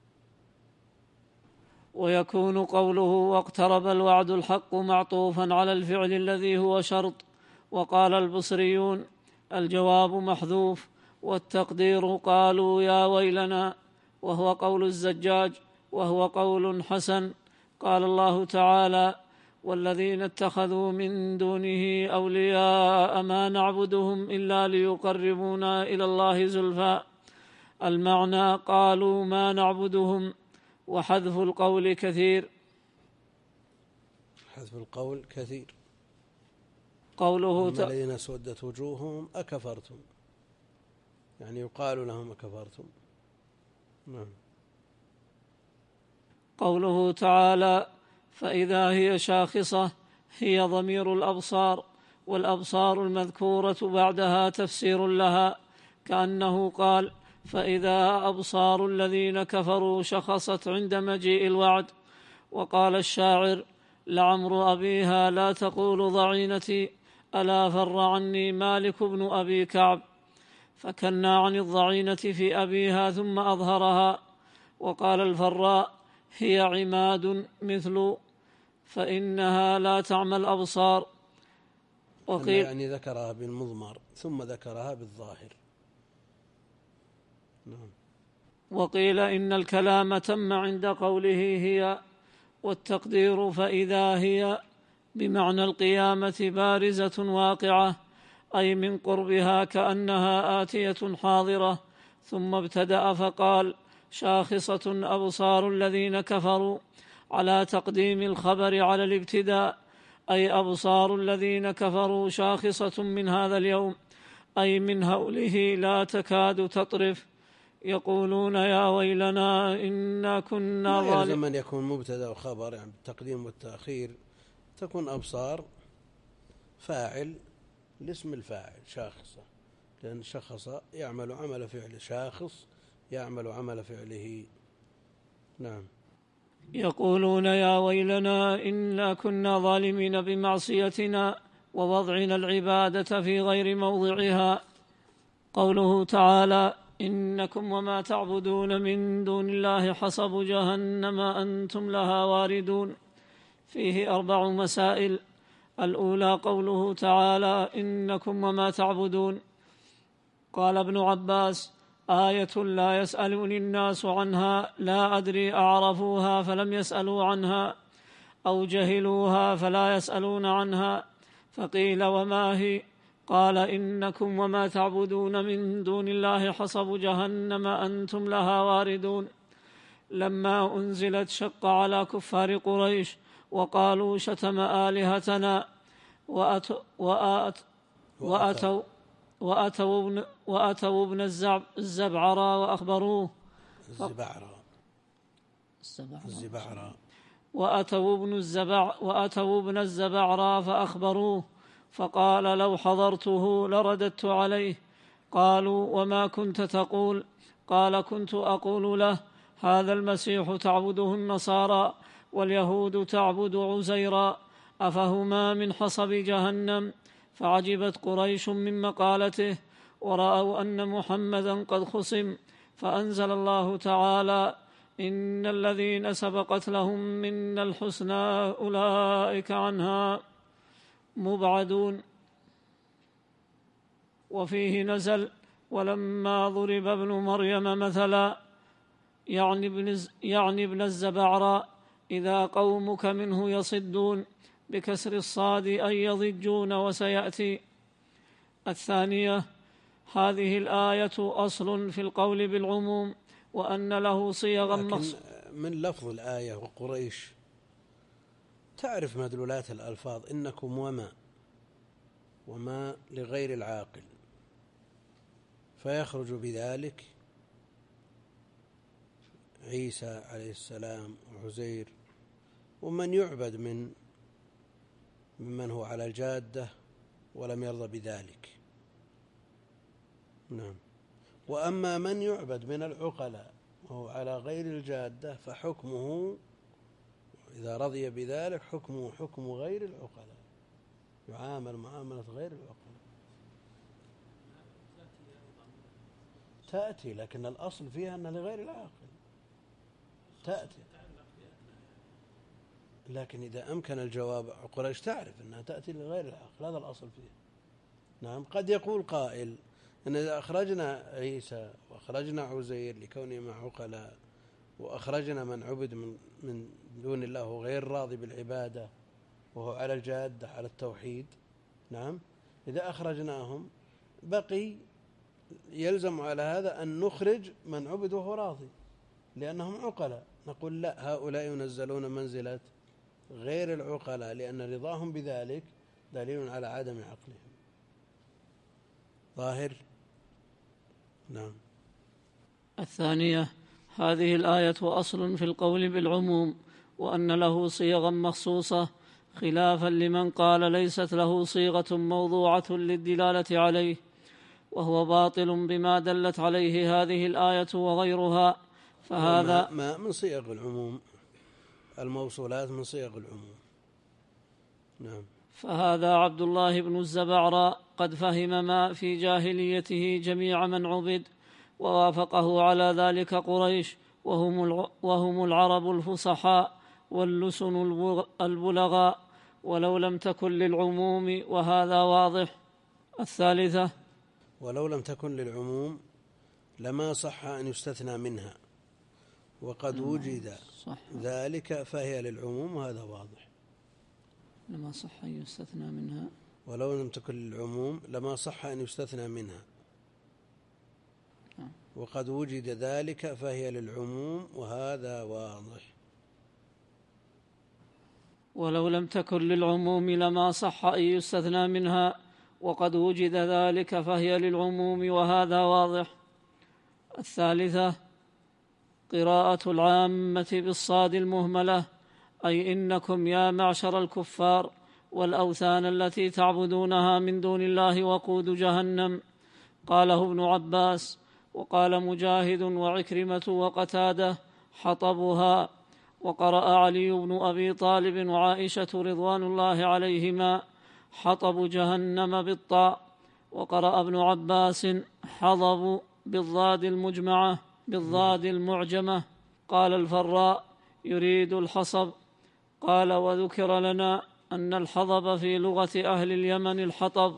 ويكون قوله واقترب الوعد الحق معطوفا على الفعل الذي هو شرط. وقال البصريون: الجواب محذوف، والتقدير قالوا يا ويلنا، وهو قول الزجاج، وهو قول حسن. قال الله تعالى: والذين اتخذوا من دونه أولياء ما نعبدهم إلا ليقربونا إلى الله زلفى. المعنى قالوا ما نعبدهم، وحذف القول كثير. حذف القول كثير. قوله ت... الذين اسودت وجوههم أكفرتم، يعني يقال لهم أكفرتم. نعم. قوله تعالى: فإذا هي شاخصة، هي ضمير الأبصار، والأبصار المذكورة بعدها تفسير لها، كأنه قال: فإذا أبصار الذين كفروا شخصت عند مجيء الوعد. وقال الشاعر: لعمر أبيها لا تقول ضعينتي، ألا فر عني مالك بن أبي كعب فكنا عن الضعينة في أبيها ثم أظهرها. وقال الفراء هي عماد مثل فإنها لا تعمى الأبصار. وقيل يعني ذكرها بالمضمر ثم ذكرها بالظاهر. نعم. وقيل إن الكلام تم عند قوله هي، والتقدير فإذا هي بمعنى القيامة بارزة واقعة، أي من قربها كأنها آتية حاضرة. ثم ابتدأ فقال شاخصة أبصار الذين كفروا، على تقديم الخبر على الابتداء، أي أبصار الذين كفروا شاخصة من هذا اليوم، أي من هوله لا تكاد تطرف. يقولون يا ويلنا إنا كنا ظالمين. ظالمين. لما يكون مبتدأ وخبر يعني بالتقديم والتأخير، تكون أبصار فاعل لاسم الفاعل شاخصة، لأن شخص يعمل عمل فعله، شاخص يعمل عمل فعله. نعم. يقولون يا ويلنا إنا كنا ظالمين بمعصيتنا ووضعنا العبادة في غير موضعها. قوله تعالى إنكم وما تعبدون من دون الله حصب جهنم أنتم لها واردون، فيه أربع مسائل. الأولى قوله تعالى إنكم وما تعبدون. قال ابن عباس آية لا يسألني الناس عنها، لا أدري أعرفوها فلم يسألوا عنها أو جهلوها فلا يسألون عنها. فقيل وما هي؟ قال إنكم وما تعبدون من دون الله حصب جهنم أنتم لها واردون. لما أنزلت شق على كفار قريش وقالوا شتم آلهتنا وأتوا وأت وأتوا وأتوا ابن, وأتوا ابن الزبعرى وأخبروه الزبعرى الزبعرى وأتوا ابن الزبع وأتوا ابن الزبعرى فأخبروه، فقال لو حضرته لرددت عليه. قالوا وما كنت تقول؟ قال كنت أقول له هذا المسيح تعبده النصارى واليهود تعبد عزيرا، أفهما من حصب جهنم؟ فعجبت قريش من مقالته، ورأوا أن محمدا قد خصم، فأنزل الله تعالى إن الذين سبقت لهم من الحسنى أولئك عنها مبعدون. وفيه نزل ولما ضرب ابن مريم مثلا، يعني ابن, يعني ابن الزبعرى، إذا قومك منه يصدون، بكسر الصاد أي يضجون. وسيأتي. الثانية هذه الآية أصل في القول بالعموم، وأن له صيغا مخصوصة. من لفظ الآية وقريش تعرف مدلولات الألفاظ، إنكم وما وما لغير العاقل، فيخرج بذلك عيسى عليه السلام وعزير ومن يعبد من ممن هو على الجادة ولم يرضى بذلك. نعم. وأما من يعبد من العقلاء وهو على غير الجادة فحكمه إذا رضي بذلك حكمه حكم غير العقلاء، يعامل معاملة غير العقلاء. تأتي، لكن الأصل فيها أنها لغير العاقل تأتي، لكن إذا أمكن الجواب قريش تعرف أنها تأتي لغير العاقل، هذا الأصل فيها. نعم. قد يقول قائل أن إذا أخرجنا عيسى وأخرجنا عزير لكونه مع عقلاء، وأخرجنا من عبد من, من دون الله وغير راضي بالعبادة وهو على الجادة على التوحيد، نعم، إذا أخرجناهم بقي يلزم على هذا أن نخرج من عبد وهو راضي لأنهم عقلاء. نقول لا، هؤلاء ينزلون منزلة غير العقلاء، لأن رضاهم بذلك دليل على عدم عقلهم. ظاهر. نعم. الثانية هذه الآية أصل في القول بالعموم، وأن له صيغا مخصوصة، خلافا لمن قال ليست له صيغة موضوعة للدلالة عليه، وهو باطل بما دلت عليه هذه الآية وغيرها. فهذا ما من صيغ العموم، الموصولات من صيغ العموم. نعم. فهذا عبد الله بن الزبعرى قد فهم ما في جاهليته جميع من عبد، ووافقه على ذلك قريش وهم, وهم العرب الفصحاء واللسن البلغاء، ولو لم تكن للعموم وهذا واضح. الثالثة: ولو لم تكن للعموم لما صح أن يستثنى منها، وقد وجد صح. ذلك فهي للعموم وهذا واضح. لما صح أن يستثنى منها، ولو لم تكن للعموم لما صح أن يستثنى منها، وقد وجد ذلك فهي للعموم وهذا واضح. ولو لم تكن للعموم لما صح أن يستثنى منها، وقد وجد ذلك فهي للعموم وهذا واضح. الثالثة: قراءة العامة بالصاد المهملة، أي إنكم يا معشر الكفار والأوثان التي تعبدونها من دون الله وقود جهنم. قاله ابن عباس، وقال مجاهد وعكرمة وقتادة حطبها. وقرأ علي بن أبي طالب وعائشة رضوان الله عليهما حطب جهنم بالطاء. وقرأ ابن عباس حضب بالضاد المجمعة بالضاد المعجمة. قال الفراء يريد الحصب. قال وذكر لنا أن الحضب في لغة أهل اليمن الحطب،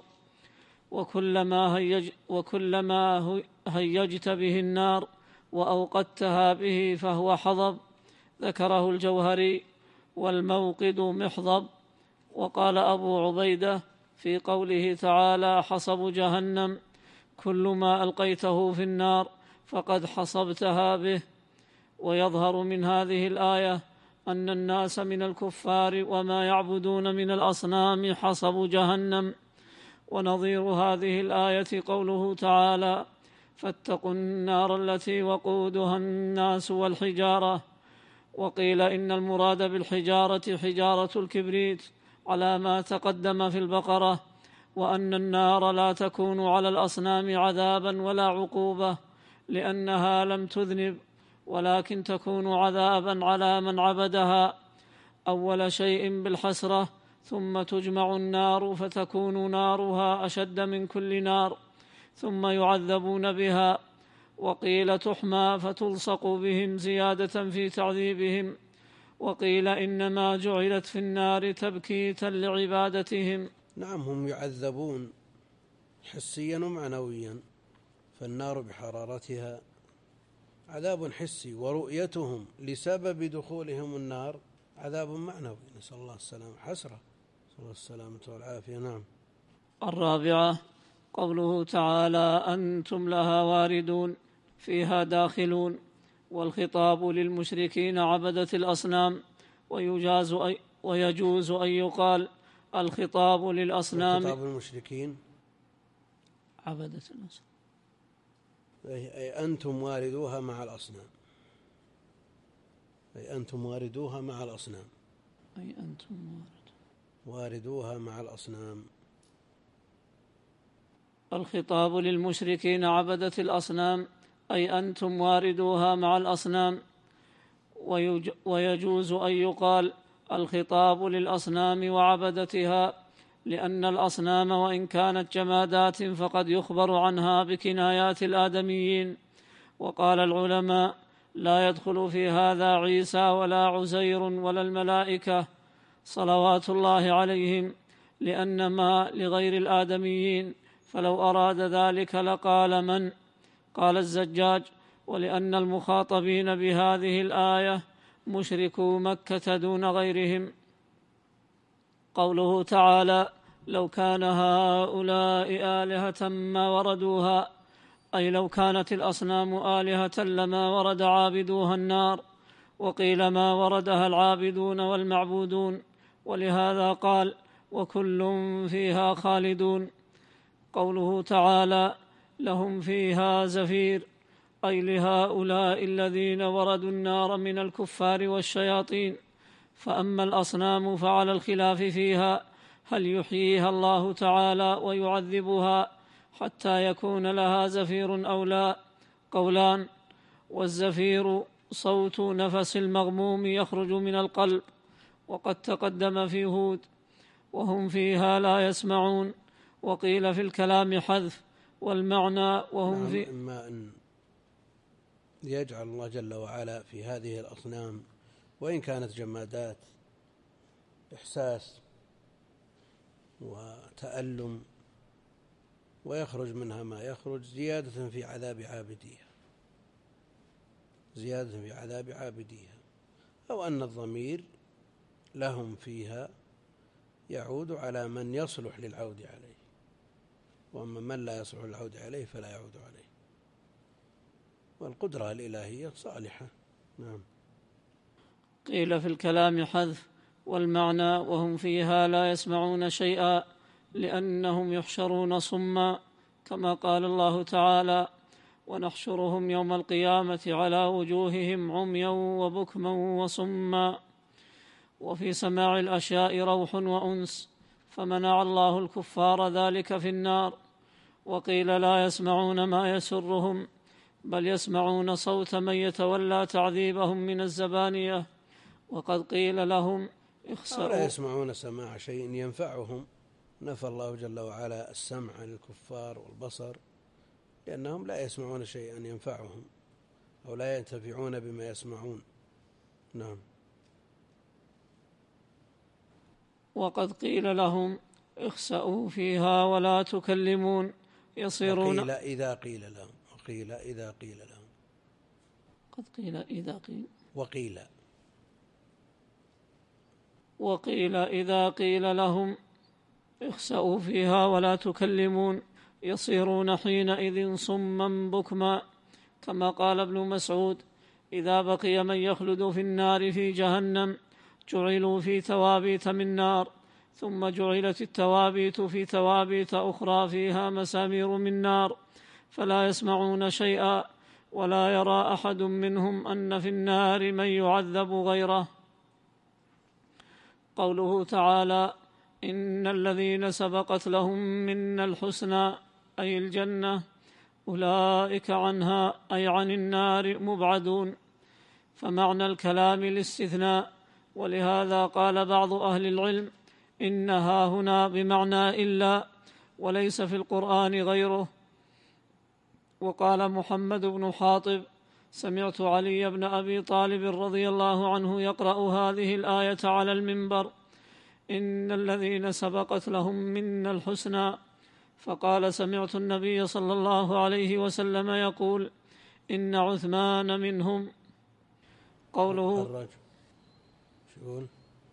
وكلما, هيج وكلما هيجت به النار وأوقدتها به فهو حضب. ذكره الجوهري. والموقد محضب. وقال أبو عبيدة في قوله تعالى حصب جهنم: كل ما ألقيته في النار فقد حصبتها به. ويظهر من هذه الآية أن الناس من الكفار وما يعبدون من الأصنام حصب جهنم. ونظير هذه الآية قوله تعالى: فاتقوا النار التي وقودها الناس والحجارة. وقيل إن المراد بالحجارة حجارة الكبريت على ما تقدم في البقرة، وأن النار لا تكون على الأصنام عذابا ولا عقوبة لأنها لم تذنب، ولكن تكون عذابا على من عبدها أول شيء بالحسرة، ثم تجمع النار فتكون نارها أشد من كل نار ثم يعذبون بها. وقيل تحمى فتلصق بهم زيادة في تعذيبهم. وقيل إنما جعلت في النار تبكيتا لعبادتهم. نعم، هم يعذبون حسيا ومعنويا، فالنار بحرارتها عذاب حسي، ورؤيتهم لسبب دخولهم النار عذاب معنوي، نسأل الله السلامة، حسرة، نسأل الله السلامة والعافية. نعم. الرابعة: قوله تعالى أنتم لها واردون، فيها داخلون، والخطاب للمشركين عبدة الأصنام، ويجاز أي ويجوز أن يقال الخطاب للأصنام الخطاب للمشركين عبدة الأصنام، أي أنتم واردوها مع الأصنام، أي أنتم واردوها مع الأصنام، أي أنتم وارد. واردوها مع الأصنام. الخطاب للمشركين عبدة الأصنام، أي أنتم واردوها مع الأصنام. ويجوز أن يقال الخطاب للأصنام وعبدتها، لأن الأصنام وإن كانت جمادات فقد يخبر عنها بكنايات الآدميين. وقال العلماء لا يدخل في هذا عيسى ولا عزير ولا الملائكة صلوات الله عليهم، لأنما لغير الآدميين، فلو أراد ذلك لقال من. قال الزجاج: ولأن المخاطبين بهذه الآية مشركو مكة دون غيرهم. قوله تعالى لو كان هؤلاء آلهة ما وردوها، أي لو كانت الأصنام آلهة لما ورد عابدوها النار. وقيل ما وردها العابدون والمعبودون، ولهذا قال وكل فيها خالدون. قوله تعالى لهم فيها زفير، أي لهؤلاء الذين وردوا النار من الكفار والشياطين. فأما الأصنام فعلى الخلاف فيها، هل يحييها الله تعالى ويعذبها حتى يكون لها زفير أو لا؟ قولان. والزفير صوت نفس المغموم يخرج من القلب، وقد تقدم في هود. وهم فيها لا يسمعون. وقيل في الكلام حذف والمعنى وهم نعم، في إما أن يجعل الله جل وعلا في هذه الأصنام وإن كانت جمادات إحساس وتألم ويخرج منها ما يخرج زيادة في عذاب عابديها زيادة في عذاب عابديها أو أن الضمير لهم فيها يعود على من يصلح للعود عليه، وأما من لا يصلح للعود عليه فلا يعود عليه، والقدرة الإلهية صالحة. نعم. قيل في الكلام حذف والمعنى وهم فيها لا يسمعون شيئا لأنهم يحشرون صما، كما قال الله تعالى: ونحشرهم يوم القيامة على وجوههم عميا وبكما وصما. وفي سماع الأشياء روح وأنس، فمنع الله الكفار ذلك في النار. وقيل لا يسمعون ما يسرهم، بل يسمعون صوت من يتولى تعذيبهم من الزبانية. وقد قيل لهم اخسأوا. لا يسمعون سماع شيء ينفعهم، نفى الله جل وعلا السمع للكفار والبصر لأنهم لا يسمعون شيئا ينفعهم أو لا ينتفعون بما يسمعون. نعم. وقد قيل لهم اخسأوا فيها ولا تكلمون يصيرون. وقيل إذا قيل لهم وقيل إذا قيل لهم قد قيل إذا قيل وقيل وقيل إذا قيل لهم اخسأوا فيها ولا تكلمون يصيرون حينئذ صما بكما، كما قال ابن مسعود: إذا بقي من يخلد في النار في جهنم جعلوا في توابيت من نار، ثم جعلت التوابيت في توابيت أخرى فيها مسامير من نار، فلا يسمعون شيئا ولا يرى أحد منهم أن في النار من يعذب غيره. قوله تعالى: إن الذين سبقت لهم منا الحسنى أي الجنة أولئك عنها أي عن النار مبعدون، فمعنى الكلام الاستثناء، ولهذا قال بعض أهل العلم إنها هنا بمعنى إلا، وليس في القرآن غيره. وقال محمد بن حاطب: سمعت علي بن أبي طالب رضي الله عنه يقرأ هذه الآية على المنبر: إن الذين سبقت لهم منا الحسنى، فقال: سمعت النبي صلى الله عليه وسلم يقول: إن عثمان منهم. قوله الرجل شؤون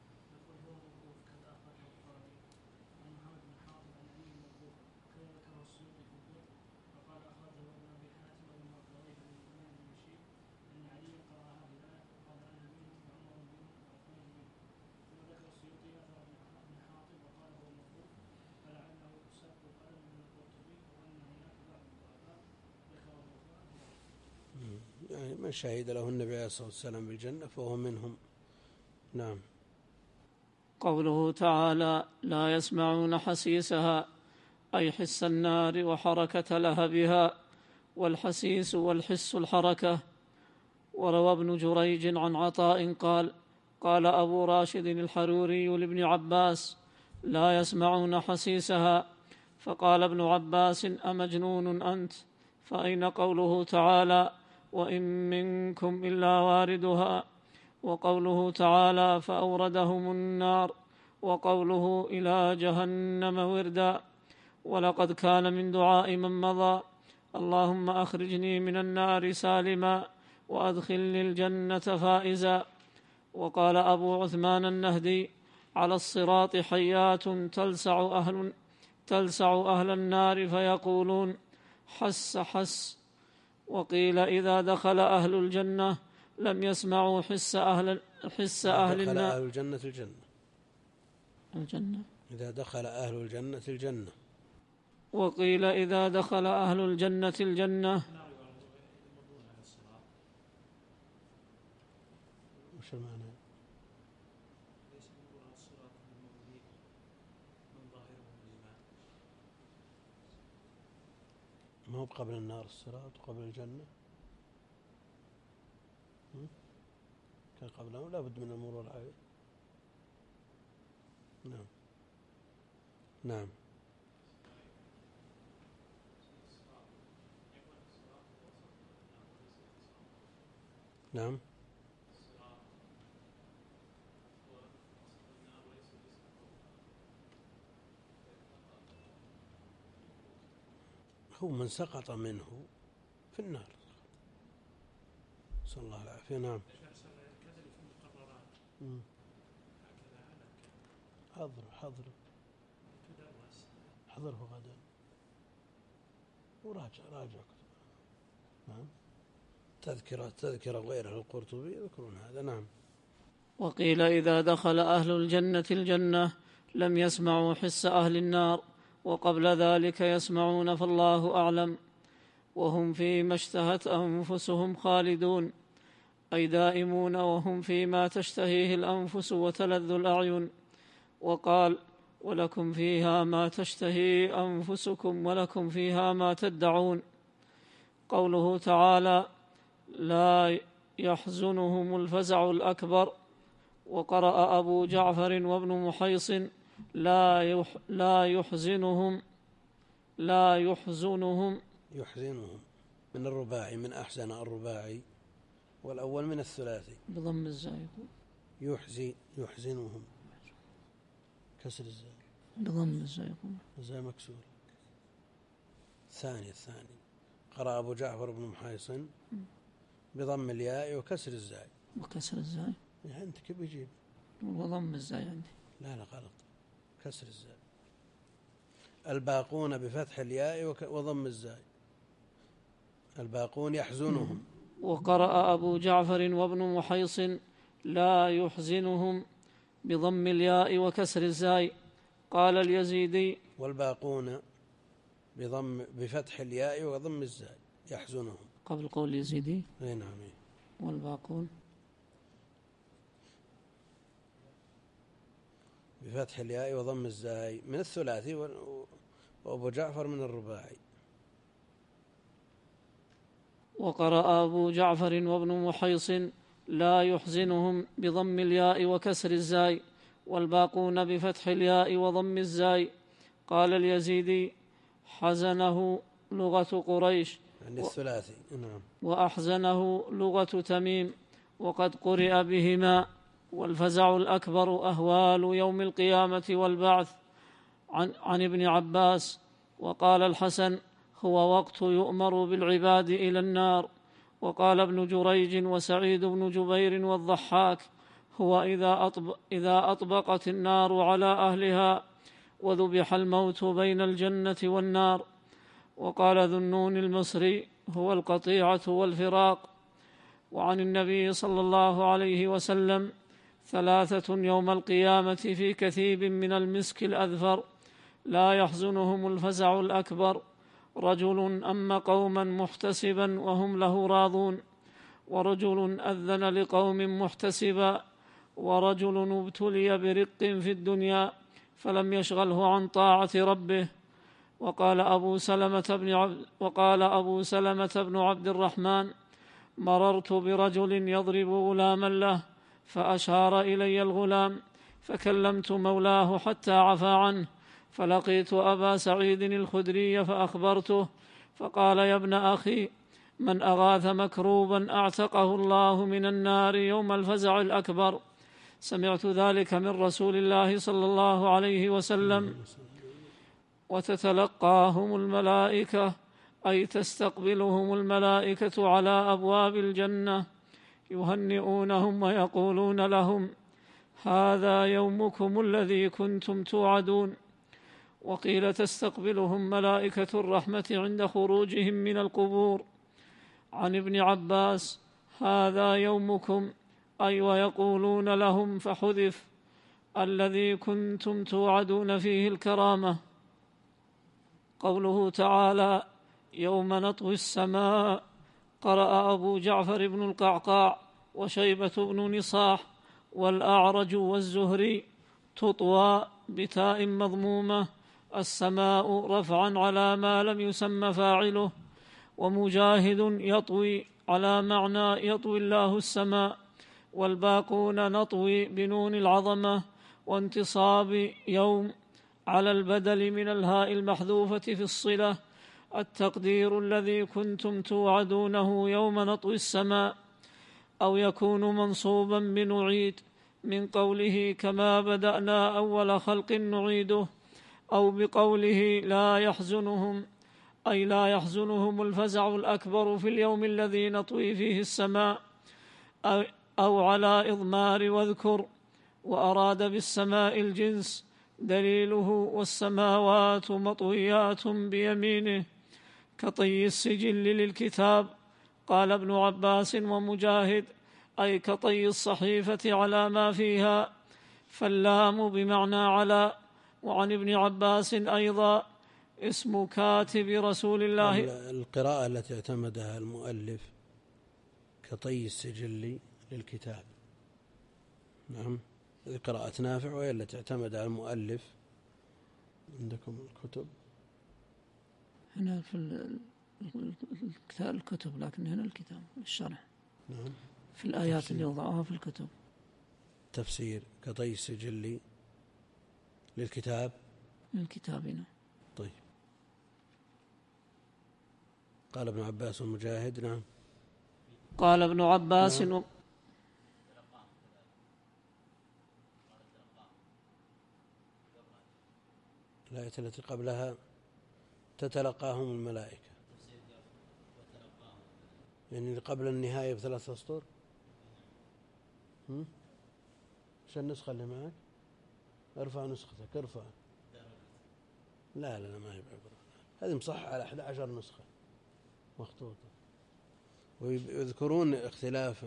يعني من شهد له النبي عليه الصلاة والسلام بالجنة فهو منهم. نعم. قوله تعالى: لا يسمعون حسيسها أي حس النار وحركة لهبها، والحسيس والحس الحركة. وروى ابن جريج عن عطاء قال: قال أبو راشد الحروري لابن عباس: لا يسمعون حسيسها، فقال ابن عباس: أمجنون أنت؟ فأين قوله تعالى: وإن منكم إلا واردها؟ وقوله تعالى: فأوردهم النار، وقوله: إلى جهنم وردا. ولقد كان من دعاء من مضى: اللهم أخرجني من النار سالما وأدخلني الجنة فائزا. وقال أبو عثمان النهدي: على الصراط حيات تلسع أهل, تلسع أهل النار فيقولون: حس حس. وقيل: إذا دخل أهل الجنة لم يسمعوا حس أهل, حس أهل دخل النار. أهل الجنة الجنة الجنة إذا دخل أهل الجنة الجنة. وقيل: إذا دخل أهل الجنة الجنة. وش المعنى؟ ما هو قبل النار الصراط وقبل الجنة؟ كان قبله لا بد من المرور عليه. نعم. نعم. نعم. هو من سقط منه في النار. صلى الله العافية. نعم. حضر حضر حضره غدا وراجع راجع. نعم. تذكرة تذكرة غيره القرطبي يذكرون هذا. نعم. وقيل إذا دخل أهل الجنة الجنة لم يسمعوا حس أهل النار، وقبل ذلك يسمعون، فالله أعلم. وهم فيما اشتهت أنفسهم خالدون، أي دائمون، وهم فيما تشتهيه الأنفس وتلذ الأعين. وقال: ولكم فيها ما تشتهي أنفسكم ولكم فيها ما تدعون. قوله تعالى: لا يحزنهم الفزع الأكبر. وقرأ أبو جعفر وابن محيص: لا يح لا يحزنهم لا يحزنهم يحزنهم من الرباعي، من أحزن الرباعي، والأول من الثلاثي بضم الزاي. يحزي يحزنهم كسر الزاي بضم الزاي، الزاي مكسور. الثاني الثاني قرأ أبو جعفر بن محيص بضم الياء وكسر الزاي. وكسر الزاي يعني أنت كيف يجيب؟ وضم الزاي عندي. لا لا غلط، كسر الزاي. الباقون بفتح الياء وضم الزاي. الباقون يحزنهم. وقرأ أبو جعفر وابن محيص: لا يحزنهم بضم الياء وكسر الزاي. قال اليزيدي: والباقون بضم بفتح الياء وضم الزاي يحزنهم. قبل قول اليزيدي. اي نعم. والباقون بفتح الياء وضم الزاي من الثلاثي، وأبو جعفر من الرباعي. وقرأ أبو جعفر وابن محيص: لا يحزنهم بضم الياء وكسر الزاي، والباقون بفتح الياء وضم الزاي. قال اليزيدي: حزنه لغة قريش، يعني الثلاثي. نعم. وأحزنه لغة تميم، وقد قرئ بهما. والفزع الأكبر أهوال يوم القيامة والبعث. عن, عن ابن عباس. وقال الحسن: هو وقت يؤمر بالعباد إلى النار. وقال ابن جريج وسعيد بن جبير والضحاك: هو إذا, أطب إذا أطبقت النار على أهلها وذبح الموت بين الجنة والنار. وقال ذو النون المصري: هو القطيعة والفراق. وعن النبي صلى الله عليه وسلم: ثلاثة يوم القيامة في كثيب من المسك الأذفر لا يحزنهم الفزع الأكبر: رجل أم قوما محتسبا وهم له راضون، ورجل أذن لقوم محتسبا، ورجل ابتلي برق في الدنيا فلم يشغله عن طاعة ربه. وقال أبو سلمة بن عبد, وقال أبو سلمة بن عبد الرحمن: مررت برجل يضرب غلاما له، فأشار إلي الغلام، فكلمت مولاه حتى عفى عنه، فلقيت أبا سعيد الخدري فأخبرته، فقال: يا ابن أخي، من أغاث مكروبا أعتقه الله من النار يوم الفزع الأكبر. سمعت ذلك من رسول الله صلى الله عليه وسلم. وتتلقاهم الملائكة، أي تستقبلهم الملائكة على أبواب الجنة، يهنئونهم ويقولون لهم: هذا يومكم الذي كنتم توعدون. وقيل تستقبلهم ملائكة الرحمة عند خروجهم من القبور. عن ابن عباس: هذا يومكم، أي ويقولون لهم فحذف: الذي كنتم توعدون فيه الكرامة. قوله تعالى: يوم نطوي السماء. قرأ أبو جعفر بن القعقاع وشيبة بن نصاح والأعرج والزهري: تطوى بتاء مضمومة السماء رفعا على ما لم يسمى فاعله. ومجاهد: يطوي على معنى يطوي الله السماء. والباقون: نطوي بنون العظمة وانتصاب يوم على البدل من الهاء المحذوفة في الصلة التقدير الذي كنتم توعدونه يوم نطوي السماء، أو يكون منصوبا بنعيد من قوله كما بدأنا أول خلق نعيده، أو بقوله لا يحزنهم أي لا يحزنهم الفزع الأكبر في اليوم الذي نطوي فيه السماء، أو على إضمار واذكر، وأراد بالسماء الجنس دليله والسماوات مطويات بيمينه كطي السجل للكتاب. قال ابن عباس ومجاهد أي كطي الصحيفة على ما فيها، فاللام بمعنى على. وعن ابن عباس أيضا اسم كاتب رسول الله. القراءة التي اعتمدها المؤلف كطي السجل للكتاب، نعم، هذه قراءة نافع، وهي التي اعتمدها المؤلف. عندكم الكتب هنا في الكتب، لكن هنا الكتاب الشرح، نعم، في الآيات اللي وضعوها في الكتب تفسير كطي السجل للكتاب للكتاب هنا. طيب. قال ابن عباس ومجاهد. نعم. قال ابن عباس نعم. و... الآية التي قبلها تتلقاهم الملائكة، يعني قبل النهاية بثلاث أسطر. ايش النسخة اللي معك؟ ارفع نسختك، ارفع. لا لا ما هي بعبرة، هذه مصححة على أحد عشر نسخة مخطوطة. ويذكرون اختلاف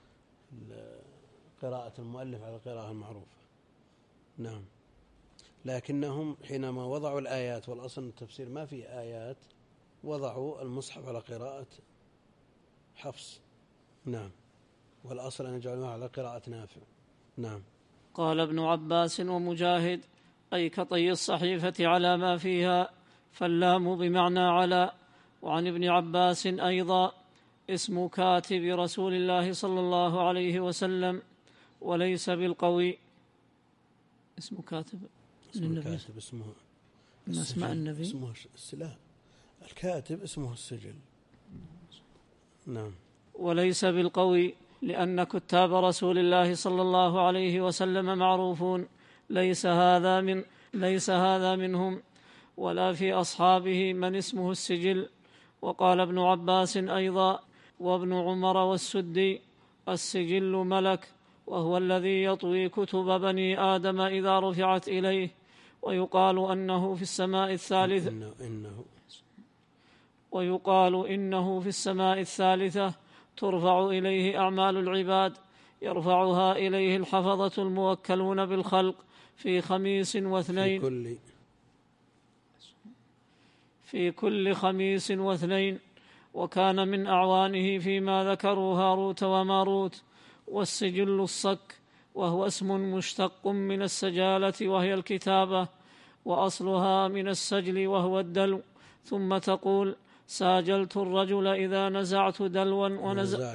قراءة المؤلف على القراءة المعروفة. نعم. لكنهم حينما وضعوا الآيات، والأصل التفسير ما في آيات، وضعوا المصحف على قراءة حفص. نعم. والأصل أن يجعلوها على قراءة نافع. نعم. قال ابن عباس ومجاهد أي كطي الصحيفة على ما فيها، فاللام بمعنى على. وعن ابن عباس أيضا اسم كاتب رسول الله صلى الله عليه وسلم وليس بالقوي. اسم كاتب اسم الكاتب اسمه اسماء النبي اسمه السلاح، الكاتب اسمه السجل. نعم. وليس بالقوي لأن كتاب رسول الله صلى الله عليه وسلم معروفون، ليس هذا من ليس هذا منهم، ولا في أصحابه من اسمه السجل. وقال ابن عباس أيضا وابن عمر والسدي السجل ملك، وهو الذي يطوي كتب بني آدم إذا رفعت إليه، ويقال أنه في السماء الثالثة إنه إنه ويقال إنه في السماء الثالثة ترفع إليه أعمال العباد، يرفعها إليه الحفظة الموكلون بالخلق في خميس واثنين في كل, في كل خميس واثنين. وكان من أعوانه فيما ذكروا هاروت وماروت. والسجل الصك، وهو اسم مشتق من السجالة وهي الكتابة، وأصلها من السجل وهو الدلو. ثم تقول ساجلت الرجل إذا نزعت دلوا ونزع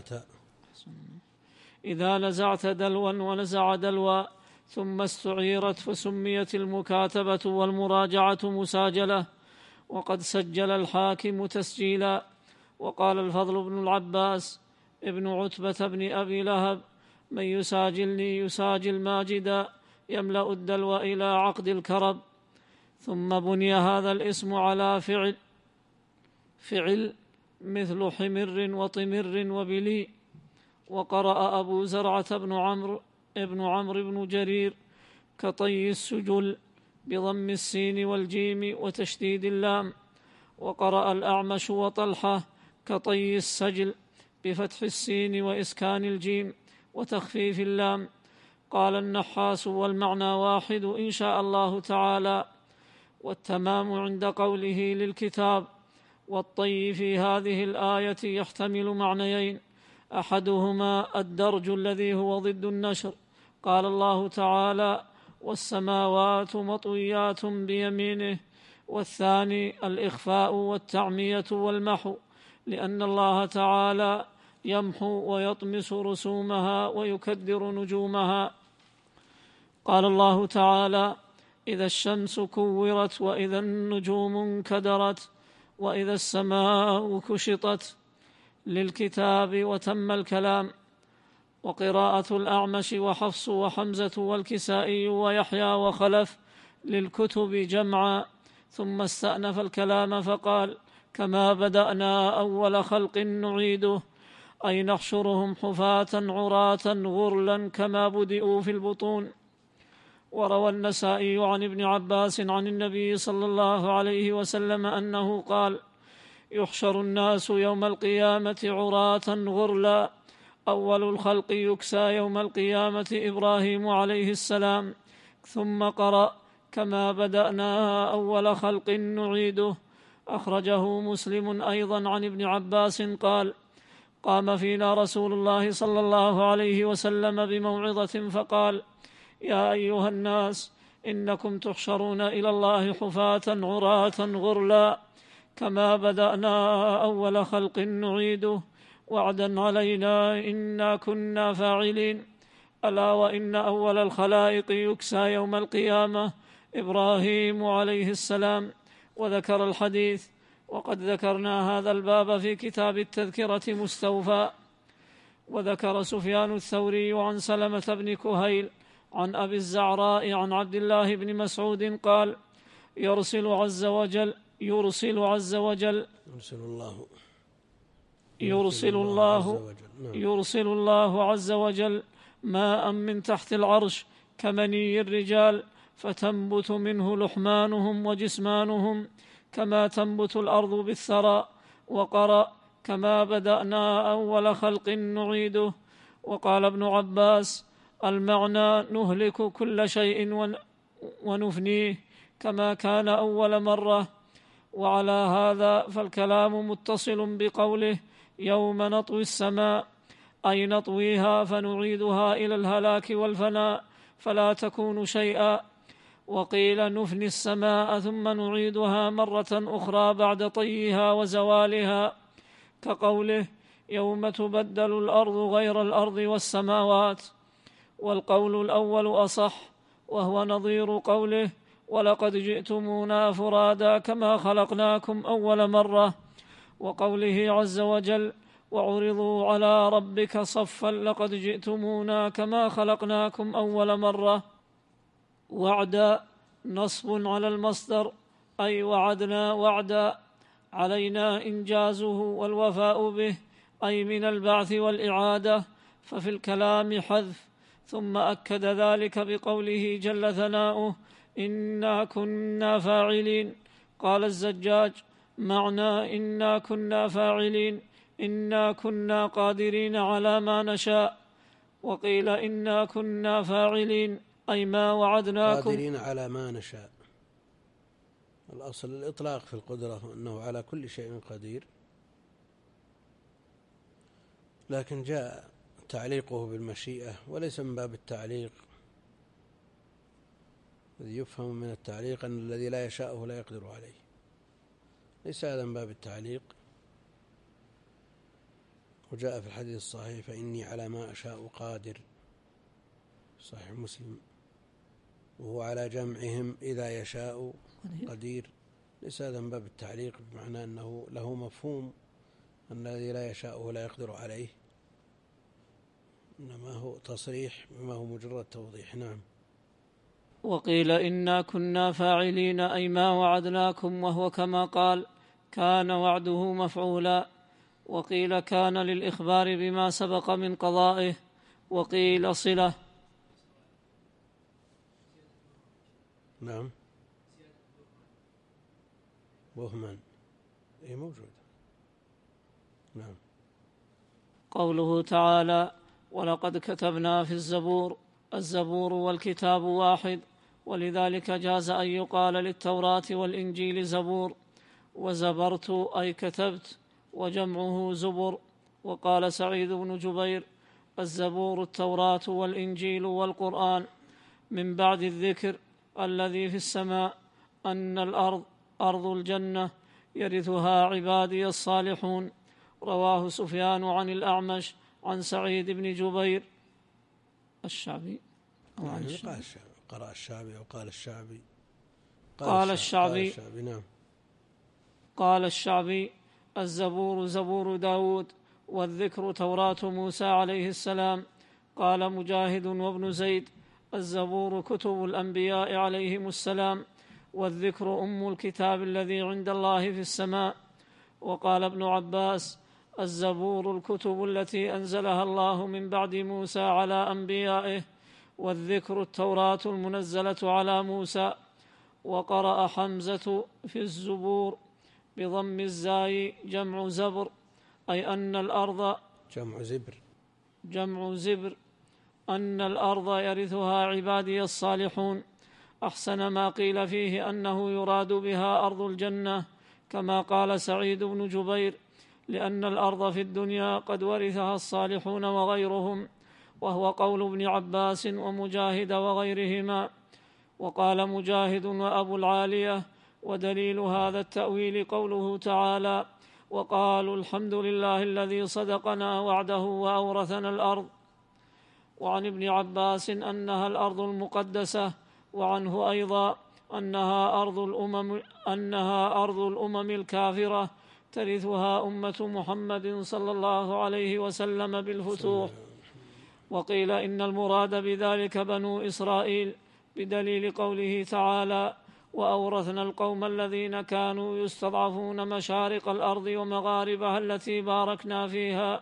إذا نزعت دلوا ونزع دلوا. ثم استعيرت فسميت المكاتبة والمراجعة مساجلة، وقد سجل الحاكم تسجيلا. وقال الفضل بن العباس ابن عتبة بن أبي لهب من يساجلني يساجل ماجدا يملأ الدلو إلى عقد الكرب. ثم بني هذا الاسم على فعل فعل مثل حمر وطمر وبلي. وقرأ أبو زرعة بن عمرو ابن عمرو بن جرير كطي السجل بضم السين والجيم وتشديد اللام. وقرأ الأعمش وطلحة كطي السجل بفتح السين وإسكان الجيم وتخفيف اللام. قال النحاس والمعنى واحد إن شاء الله تعالى. والتمام عند قوله للكتاب. والطي في هذه الآية يحتمل معنيين، أحدهما الدرج الذي هو ضد النشر. قال الله تعالى والسماوات مطويات بيمينه. والثاني الإخفاء والتعمية والمحو، لأن الله تعالى يمحو ويطمس رسومها ويكدر نجومها. قال الله تعالى إذا الشمس كورت وإذا النجوم انكدرت وإذا السماء كشطت للكتاب وتم الكلام. وقراءة الأعمش وحفص وحمزة والكسائي ويحيى وخلف للكتب جمعا. ثم استأنف الكلام فقال: كما بدأنا أول خلق نعيده، أي نحشرهم حفاة عراة غرلا كما بدئوا في البطون. وروى النسائي عن ابن عباس عن النبي صلى الله عليه وسلم أنه قال: يحشر الناس يوم القيامة عراة غرلا. أول الخلق يكسى يوم القيامة إبراهيم عليه السلام. ثم قرأ: كما بدأنا أول خلق نعيده. أخرجه مسلم أيضا عن ابن عباس قال: قام فينا رسول الله صلى الله عليه وسلم بموعظة فقال: يا أيها الناس، إنكم تحشرون إلى الله حفاة عراة غرلا كما بدأنا أول خلق نعيده، وعدا علينا إنا كنا فاعلين. ألا وإن أول الخلائق يكسى يوم القيامة إبراهيم عليه السلام. وذكر الحديث. وقد ذكرنا هذا الباب في كتاب التذكرة مستوفى. وذكر سفيان الثوري عن سلمة بن كهيل عن أبي الزعراء عن عبد الله بن مسعود قال: يرسل عز وجل يرسل عز وجل يرسل الله يرسل الله يرسل الله عز وجل ماء من تحت العرش كمني الرجال، فتنبت منه لحمانهم وجسمانهم كما تنبت الأرض بالثرى. وقرأ: كما بدأنا أول خلق نعيده. وقال ابن عباس: المعنى نهلك كل شيء ونفنيه كما كان أول مرة. وعلى هذا فالكلام متصل بقوله: يوم نطوي السماء، أي نطويها فنعيدها إلى الهلاك والفناء فلا تكون شيئا. وقيل نفني السماء ثم نعيدها مرة أخرى بعد طيها وزوالها، كقوله: يوم تبدل الأرض غير الأرض والسماوات. والقول الأول أصح، وهو نظير قوله: ولقد جئتمونا فرادا كما خلقناكم أول مرة. وقوله عز وجل: وعرضوا على ربك صفا لقد جئتمونا كما خلقناكم أول مرة. وعدا نصب على المصدر، أي وعدنا وعدا، علينا إنجازه والوفاء به، أي من البعث والإعادة، ففي الكلام حذف. ثم أكد ذلك بقوله جل ثناؤه: إنا كنا فاعلين. قال الزجاج: معنى إنا كنا فاعلين إنا كنا قادرين على ما نشاء. وقيل إنا كنا فاعلين أي ما وعدناكم قادرين على ما نشاء. الأصل الإطلاق في القدرة، أنه على كل شيء قدير، لكن جاء تعليقه بالمشيئة وليس من باب التعليق. الذي يفهم من التعليق أن الذي لا يشاءه لا يقدر عليه، ليس هذا من باب التعليق. وجاء في الحديث الصحيح: فإني على ما أشاء قادر، صحيح مسلم، وهو على جمعهم إذا يشاء قدير. ليس هذا من باب التعليق بمعنى أنه له مفهوم أن الذي لا يشاءه لا يقدر عليه، إنما هو تصريح بما هو مجرد توضيح. نعم. وقيل إنا كنا فاعلين أي ما وعدناكم، وهو كما قال: كان وعده مفعولا. وقيل كان للإخبار بما سبق من قضائه. وقيل صلة. نعم. بهمان أي موجود. نعم. قوله تعالى: ولقد كتبنا في الزبور. الزبور والكتاب واحد، ولذلك جاز أن يقال للتوراة والإنجيل زبور. وزبرت أي كتبت، وجمعه زبر. وقال سعيد بن جبير: الزبور التوراة والإنجيل والقرآن، من بعد الذكر الذي في السماء أن الأرض أرض الجنة يرثها عبادي الصالحون. رواه سفيان عن الأعمش عن سعيد بن جبير. الشعبي أو عن يعني الشعبي. قرأ الشعبي أو قال الشعبي. قال الشعبي قال الشعبي نعم. قال الشعبي: الزبور زبور داود، والذكر توراة موسى عليه السلام. قال مجاهد وابن زيد: الزبور كتب الأنبياء عليهم السلام، والذكر أم الكتاب الذي عند الله في السماء. وقال ابن عباس: الزبور الكتب التي أنزلها الله من بعد موسى على أنبيائه، والذكر التوراة المنزلة على موسى. وقرأ حمزة في الزبور بضم الزاي جمع زبر، أي أن الأرض جمع زبر جمع زبر أن الأرض يرثها عبادي الصالحون. أحسن ما قيل فيه أنه يراد بها أرض الجنة، كما قال سعيد بن جبير: لأن الأرض في الدنيا قد ورثها الصالحون وغيرهم، وهو قول ابن عباس ومجاهد وغيرهما. وقال مجاهد وأبو العالية: ودليل هذا التأويل قوله تعالى: وقالوا الحمد لله الذي صدقنا وعده وأورثنا الأرض. وعن ابن عباس أنها الأرض المقدسة، وعنه أيضا أنها أرض الأمم, أنها أرض الأمم الكافرة ترثها أمة محمد صلى الله عليه وسلم بالفتوح. وقيل إن المراد بذلك بنو إسرائيل، بدليل قوله تعالى: وأورثنا القوم الذين كانوا يستضعفون مشارق الأرض ومغاربها التي باركنا فيها.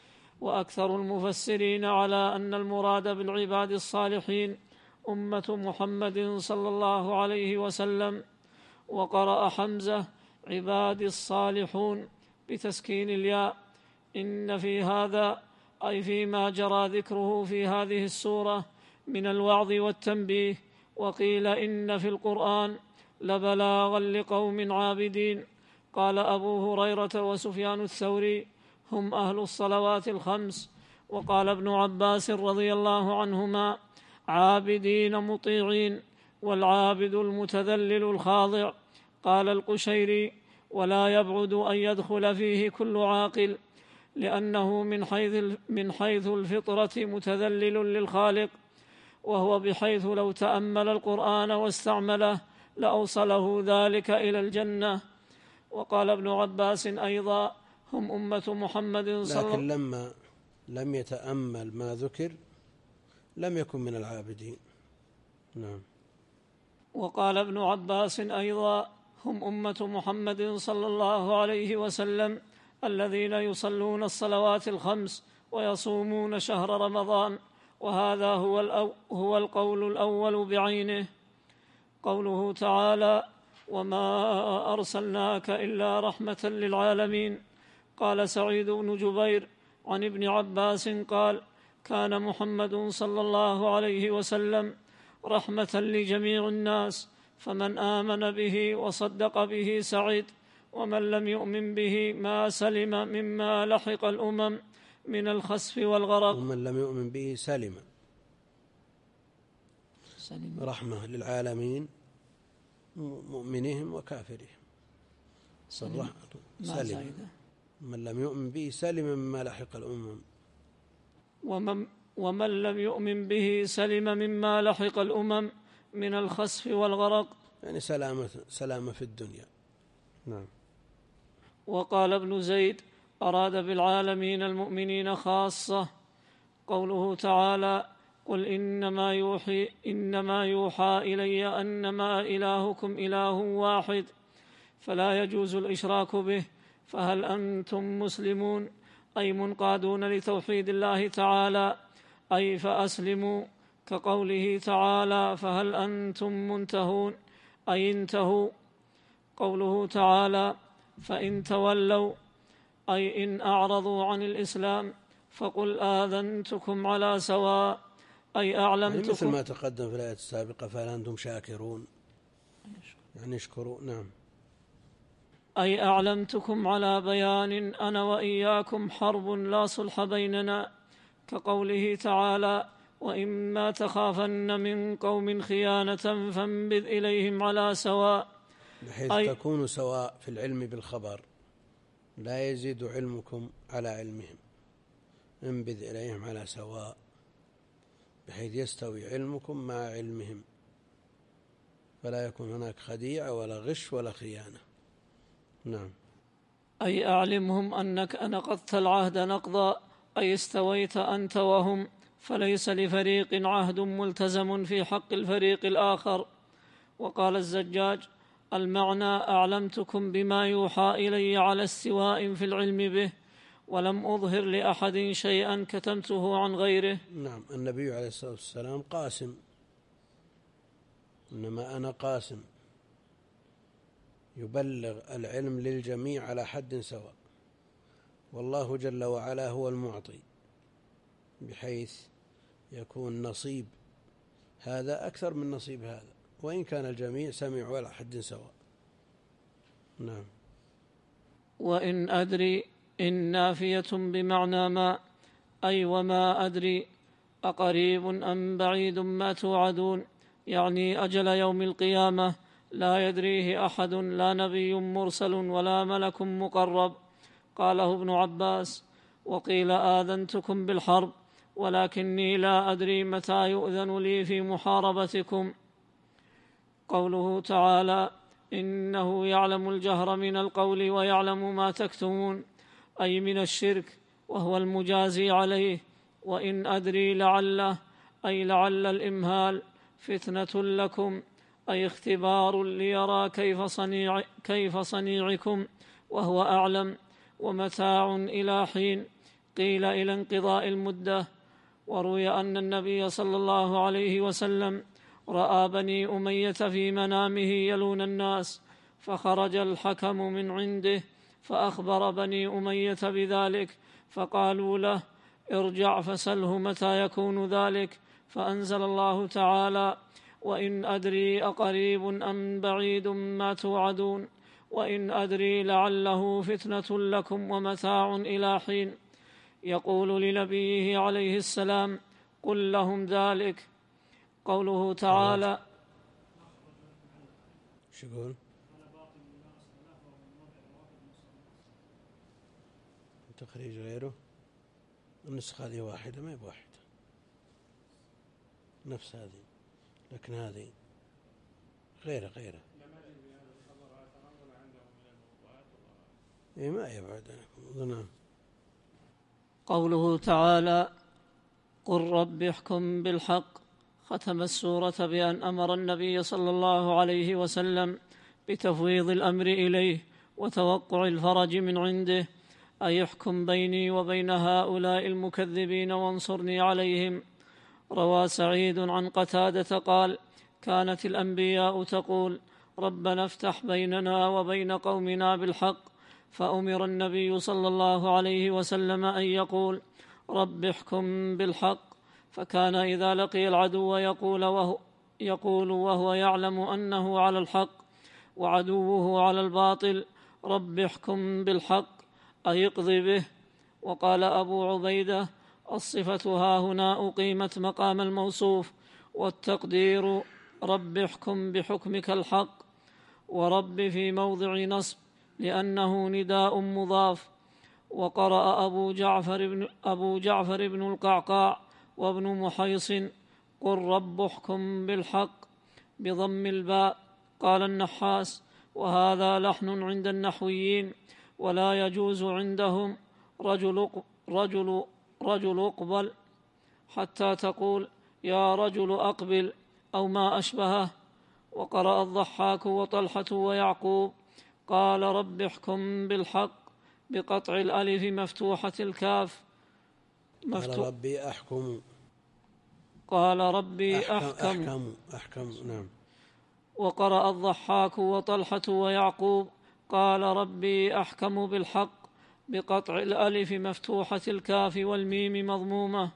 وأكثر المفسرين على أن المراد بالعباد الصالحين أمة محمد صلى الله عليه وسلم. وقرأ حمزة: عباد الصالحون بتسكين الياء. إن في هذا، أي فيما جرى ذكره في هذه السورة، من الوعظ والتنبيه. وقيل إن في القرآن لبلاغا لقوم عابدين. قال أبو هريرة وسفيان الثوري: هم أهل الصلوات الخمس. وقال ابن عباس رضي الله عنهما: عابدين مطيعين، والعابد المتذلل الخاضع. قال القشيري: ولا يبعد أن يدخل فيه كل عاقل، لأنه من حيث من حيث الفطرة متذلل للخالق، وهو بحيث لو تأمل القرآن واستعمله لأوصله ذلك إلى الجنة. وقال ابن عباس أيضا: هم أمة محمد صلى الله عليه وسلم. لكن لما لم يتأمل ما ذكر لم يكن من العابدين. نعم. وقال ابن عباس أيضا: هم أمة محمد صلى الله عليه وسلم الذين يصلون الصلوات الخمس ويصومون شهر رمضان. وهذا هو, الأو هو القول الأول بعينه. قوله تعالى: وما أرسلناك إلا رحمة للعالمين. قال سعيد بن جبير عن ابن عباس قال: كان محمد صلى الله عليه وسلم رحمة لجميع الناس، فمن آمن به وصدق به سعيد، ومن لم يؤمن به ما سلم مما لحق الأمم من الخسف والغرق. ومن لم يؤمن به سلم, سلم. رحمة للعالمين، مؤمنهم وكافرهم. سلم. سلم. من لم يؤمن به سلم مما لحق الأمم. ومن, ومن لم يؤمن به سلم مما لحق الأمم من الخسف والغرق، يعني سلامة, سلامة في الدنيا. نعم. وقال ابن زيد: أراد بالعالمين المؤمنين خاصة. قوله تعالى: قل إنما يوحي, إنما يوحى إلي أنما إلهكم إله واحد، فلا يجوز الإشراك به. فهل أنتم مسلمون، أي منقادون لتوحيد الله تعالى، أي فأسلموا. كقوله تعالى: فهل أنتم منتهون، أي انتهوا. قوله تعالى: فإن تولوا، أي إن أعرضوا عن الإسلام، فقل آذنتكم على سواء، أي أعلمتكم. يعني مثل ما تقدم في الآية السابقة: فهل أنتم شاكرون، يعني اشكروا. نعم. أي أعلمتكم على بيان أنا وإياكم حرب لا صلح بيننا. كقوله تعالى: وإما تخافن من قوم خيانة فانبذ إليهم على سواء، بحيث تكونوا سواء في العلم بالخبر، لا يزيد علمكم على علمهم. انبذ إليهم على سواء، بحيث يستوي علمكم مع علمهم. فلا يكون هناك خديعة ولا غش ولا خيانة. نعم. أي أعلمهم أنك نقضت العهد نقضا، أي استويت أنت وهم، فليس لفريق عهد ملتزم في حق الفريق الآخر. وقال الزجاج: المعنى أعلمتكم بما يوحى إلي على استواء في العلم به، ولم أظهر لأحد شيئا كتمته عن غيره. نعم. النبي عليه الصلاة والسلام قاسم، إنما أنا قاسم، يبلغ العلم للجميع على حد سواء، والله جل وعلا هو المعطي، بحيث يكون نصيب هذا أكثر من نصيب هذا، وإن كان الجميع سمعوا على حد سواء. نعم. وإن أدري إن نافية بمعنى ما، أي وما أدري أقريب أم بعيد ما توعدون، يعني أجل يوم القيامة لا يدريه أحد، لا نبي مرسل ولا ملك مقرب. قاله ابن عباس. وقيل آذنتكم بالحرب ولكني لا أدري متى يؤذن لي في محاربتكم. قوله تعالى: إنه يعلم الجهر من القول ويعلم ما تكتمون، أي من الشرك، وهو المجازي عليه. وإن أدري لعله، أي لعل الإمهال فتنة لكم، أي اختبار ليرى كيف, صنيع كيف صنيعكم، وهو أعلم. ومتاع إلى حين، قيل إلى انقضاء المدة. وروي أن النبي صلى الله عليه وسلم رأى بني أمية في منامه يلون الناس، فخرج الحكم من عنده فأخبر بني أمية بذلك، فقالوا له: ارجع فسله متى يكون ذلك، فأنزل الله تعالى: وإن أدري أقريب أم بعيد ما توعدون، وإن أدري لعله فتنة لكم ومتاع إلى حين. يقول لنبيه عليه السلام: قل لهم ذلك. قوله تعالى: شو يقول؟ تخريج غيره، النسخة هذه واحدة ما هي بواحدة، نفس هذه، لكن هذه غيره غيره. إيه ما يبعد عنكم. قوله تعالى: قل رب احكم بالحق. ختم السورة بأن أمر النبي صلى الله عليه وسلم بتفويض الأمر إليه وتوقع الفرج من عنده، أي احكم بيني وبين هؤلاء المكذبين وانصرني عليهم. روى سعيد عن قتادة قال: كانت الأنبياء تقول: ربنا افتح بيننا وبين قومنا بالحق، فأمر النبي صلى الله عليه وسلم أن يقول: رب احكم بالحق. فكان إذا لقي العدو يقول وهو, يقول وهو يعلم أنه على الحق وعدوه على الباطل: رب احكم بالحق، أي اقضي به. وقال أبو عبيدة: الصفة ها هنا أقيمت مقام الموصوف، والتقدير رب احكم بحكمك الحق، ورب في موضع نصب لأنه نداء مضاف. وقرأ أبو جعفر بن, أبو جعفر بن القعقاع وابن محيص: قل رب احكم بالحق بضم الباء. قال النحاس: وهذا لحن عند النحويين، ولا يجوز عندهم رجل, رجل, رجل اقبل، حتى تقول يا رجل أقبل أو ما أشبهه. وقرأ الضحاك وطلحة ويعقوب: قال رب احكم بالحق بقطع الألف مفتوحة الكاف مفتوح. قال ربي أحكم. قال ربي أحكم, أحكم, أحكم, أحكم. نعم. وقرأ الضحاك وطلحة ويعقوب: قال ربي أحكم بالحق بقطع الألف مفتوحة الكاف والميم مضمومة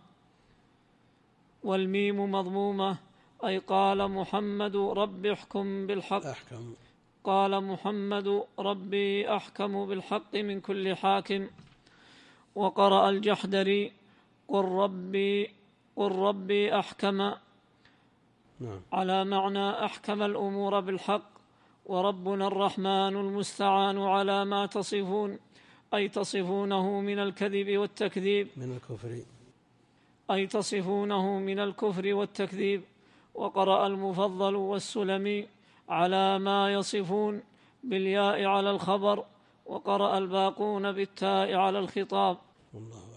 والميم مضمومة أي قال محمد رب احكم بالحق. أحكم. قال محمد ربي أحكم بالحق من كل حاكم. وقرأ الجحدري: قل ربي قل ربي أحكم، نعم. على معنى أحكم الأمور بالحق. وربنا الرحمن المستعان على ما تصفون، أي تصفونه من الكذب والتكذيب من الكفر أي تصفونه من الكفر والتكذيب. وقرأ المفضل والسلمي: على ما يصفون بالياء على الخبر، وقرأ الباقون بالتاء على الخطاب. والله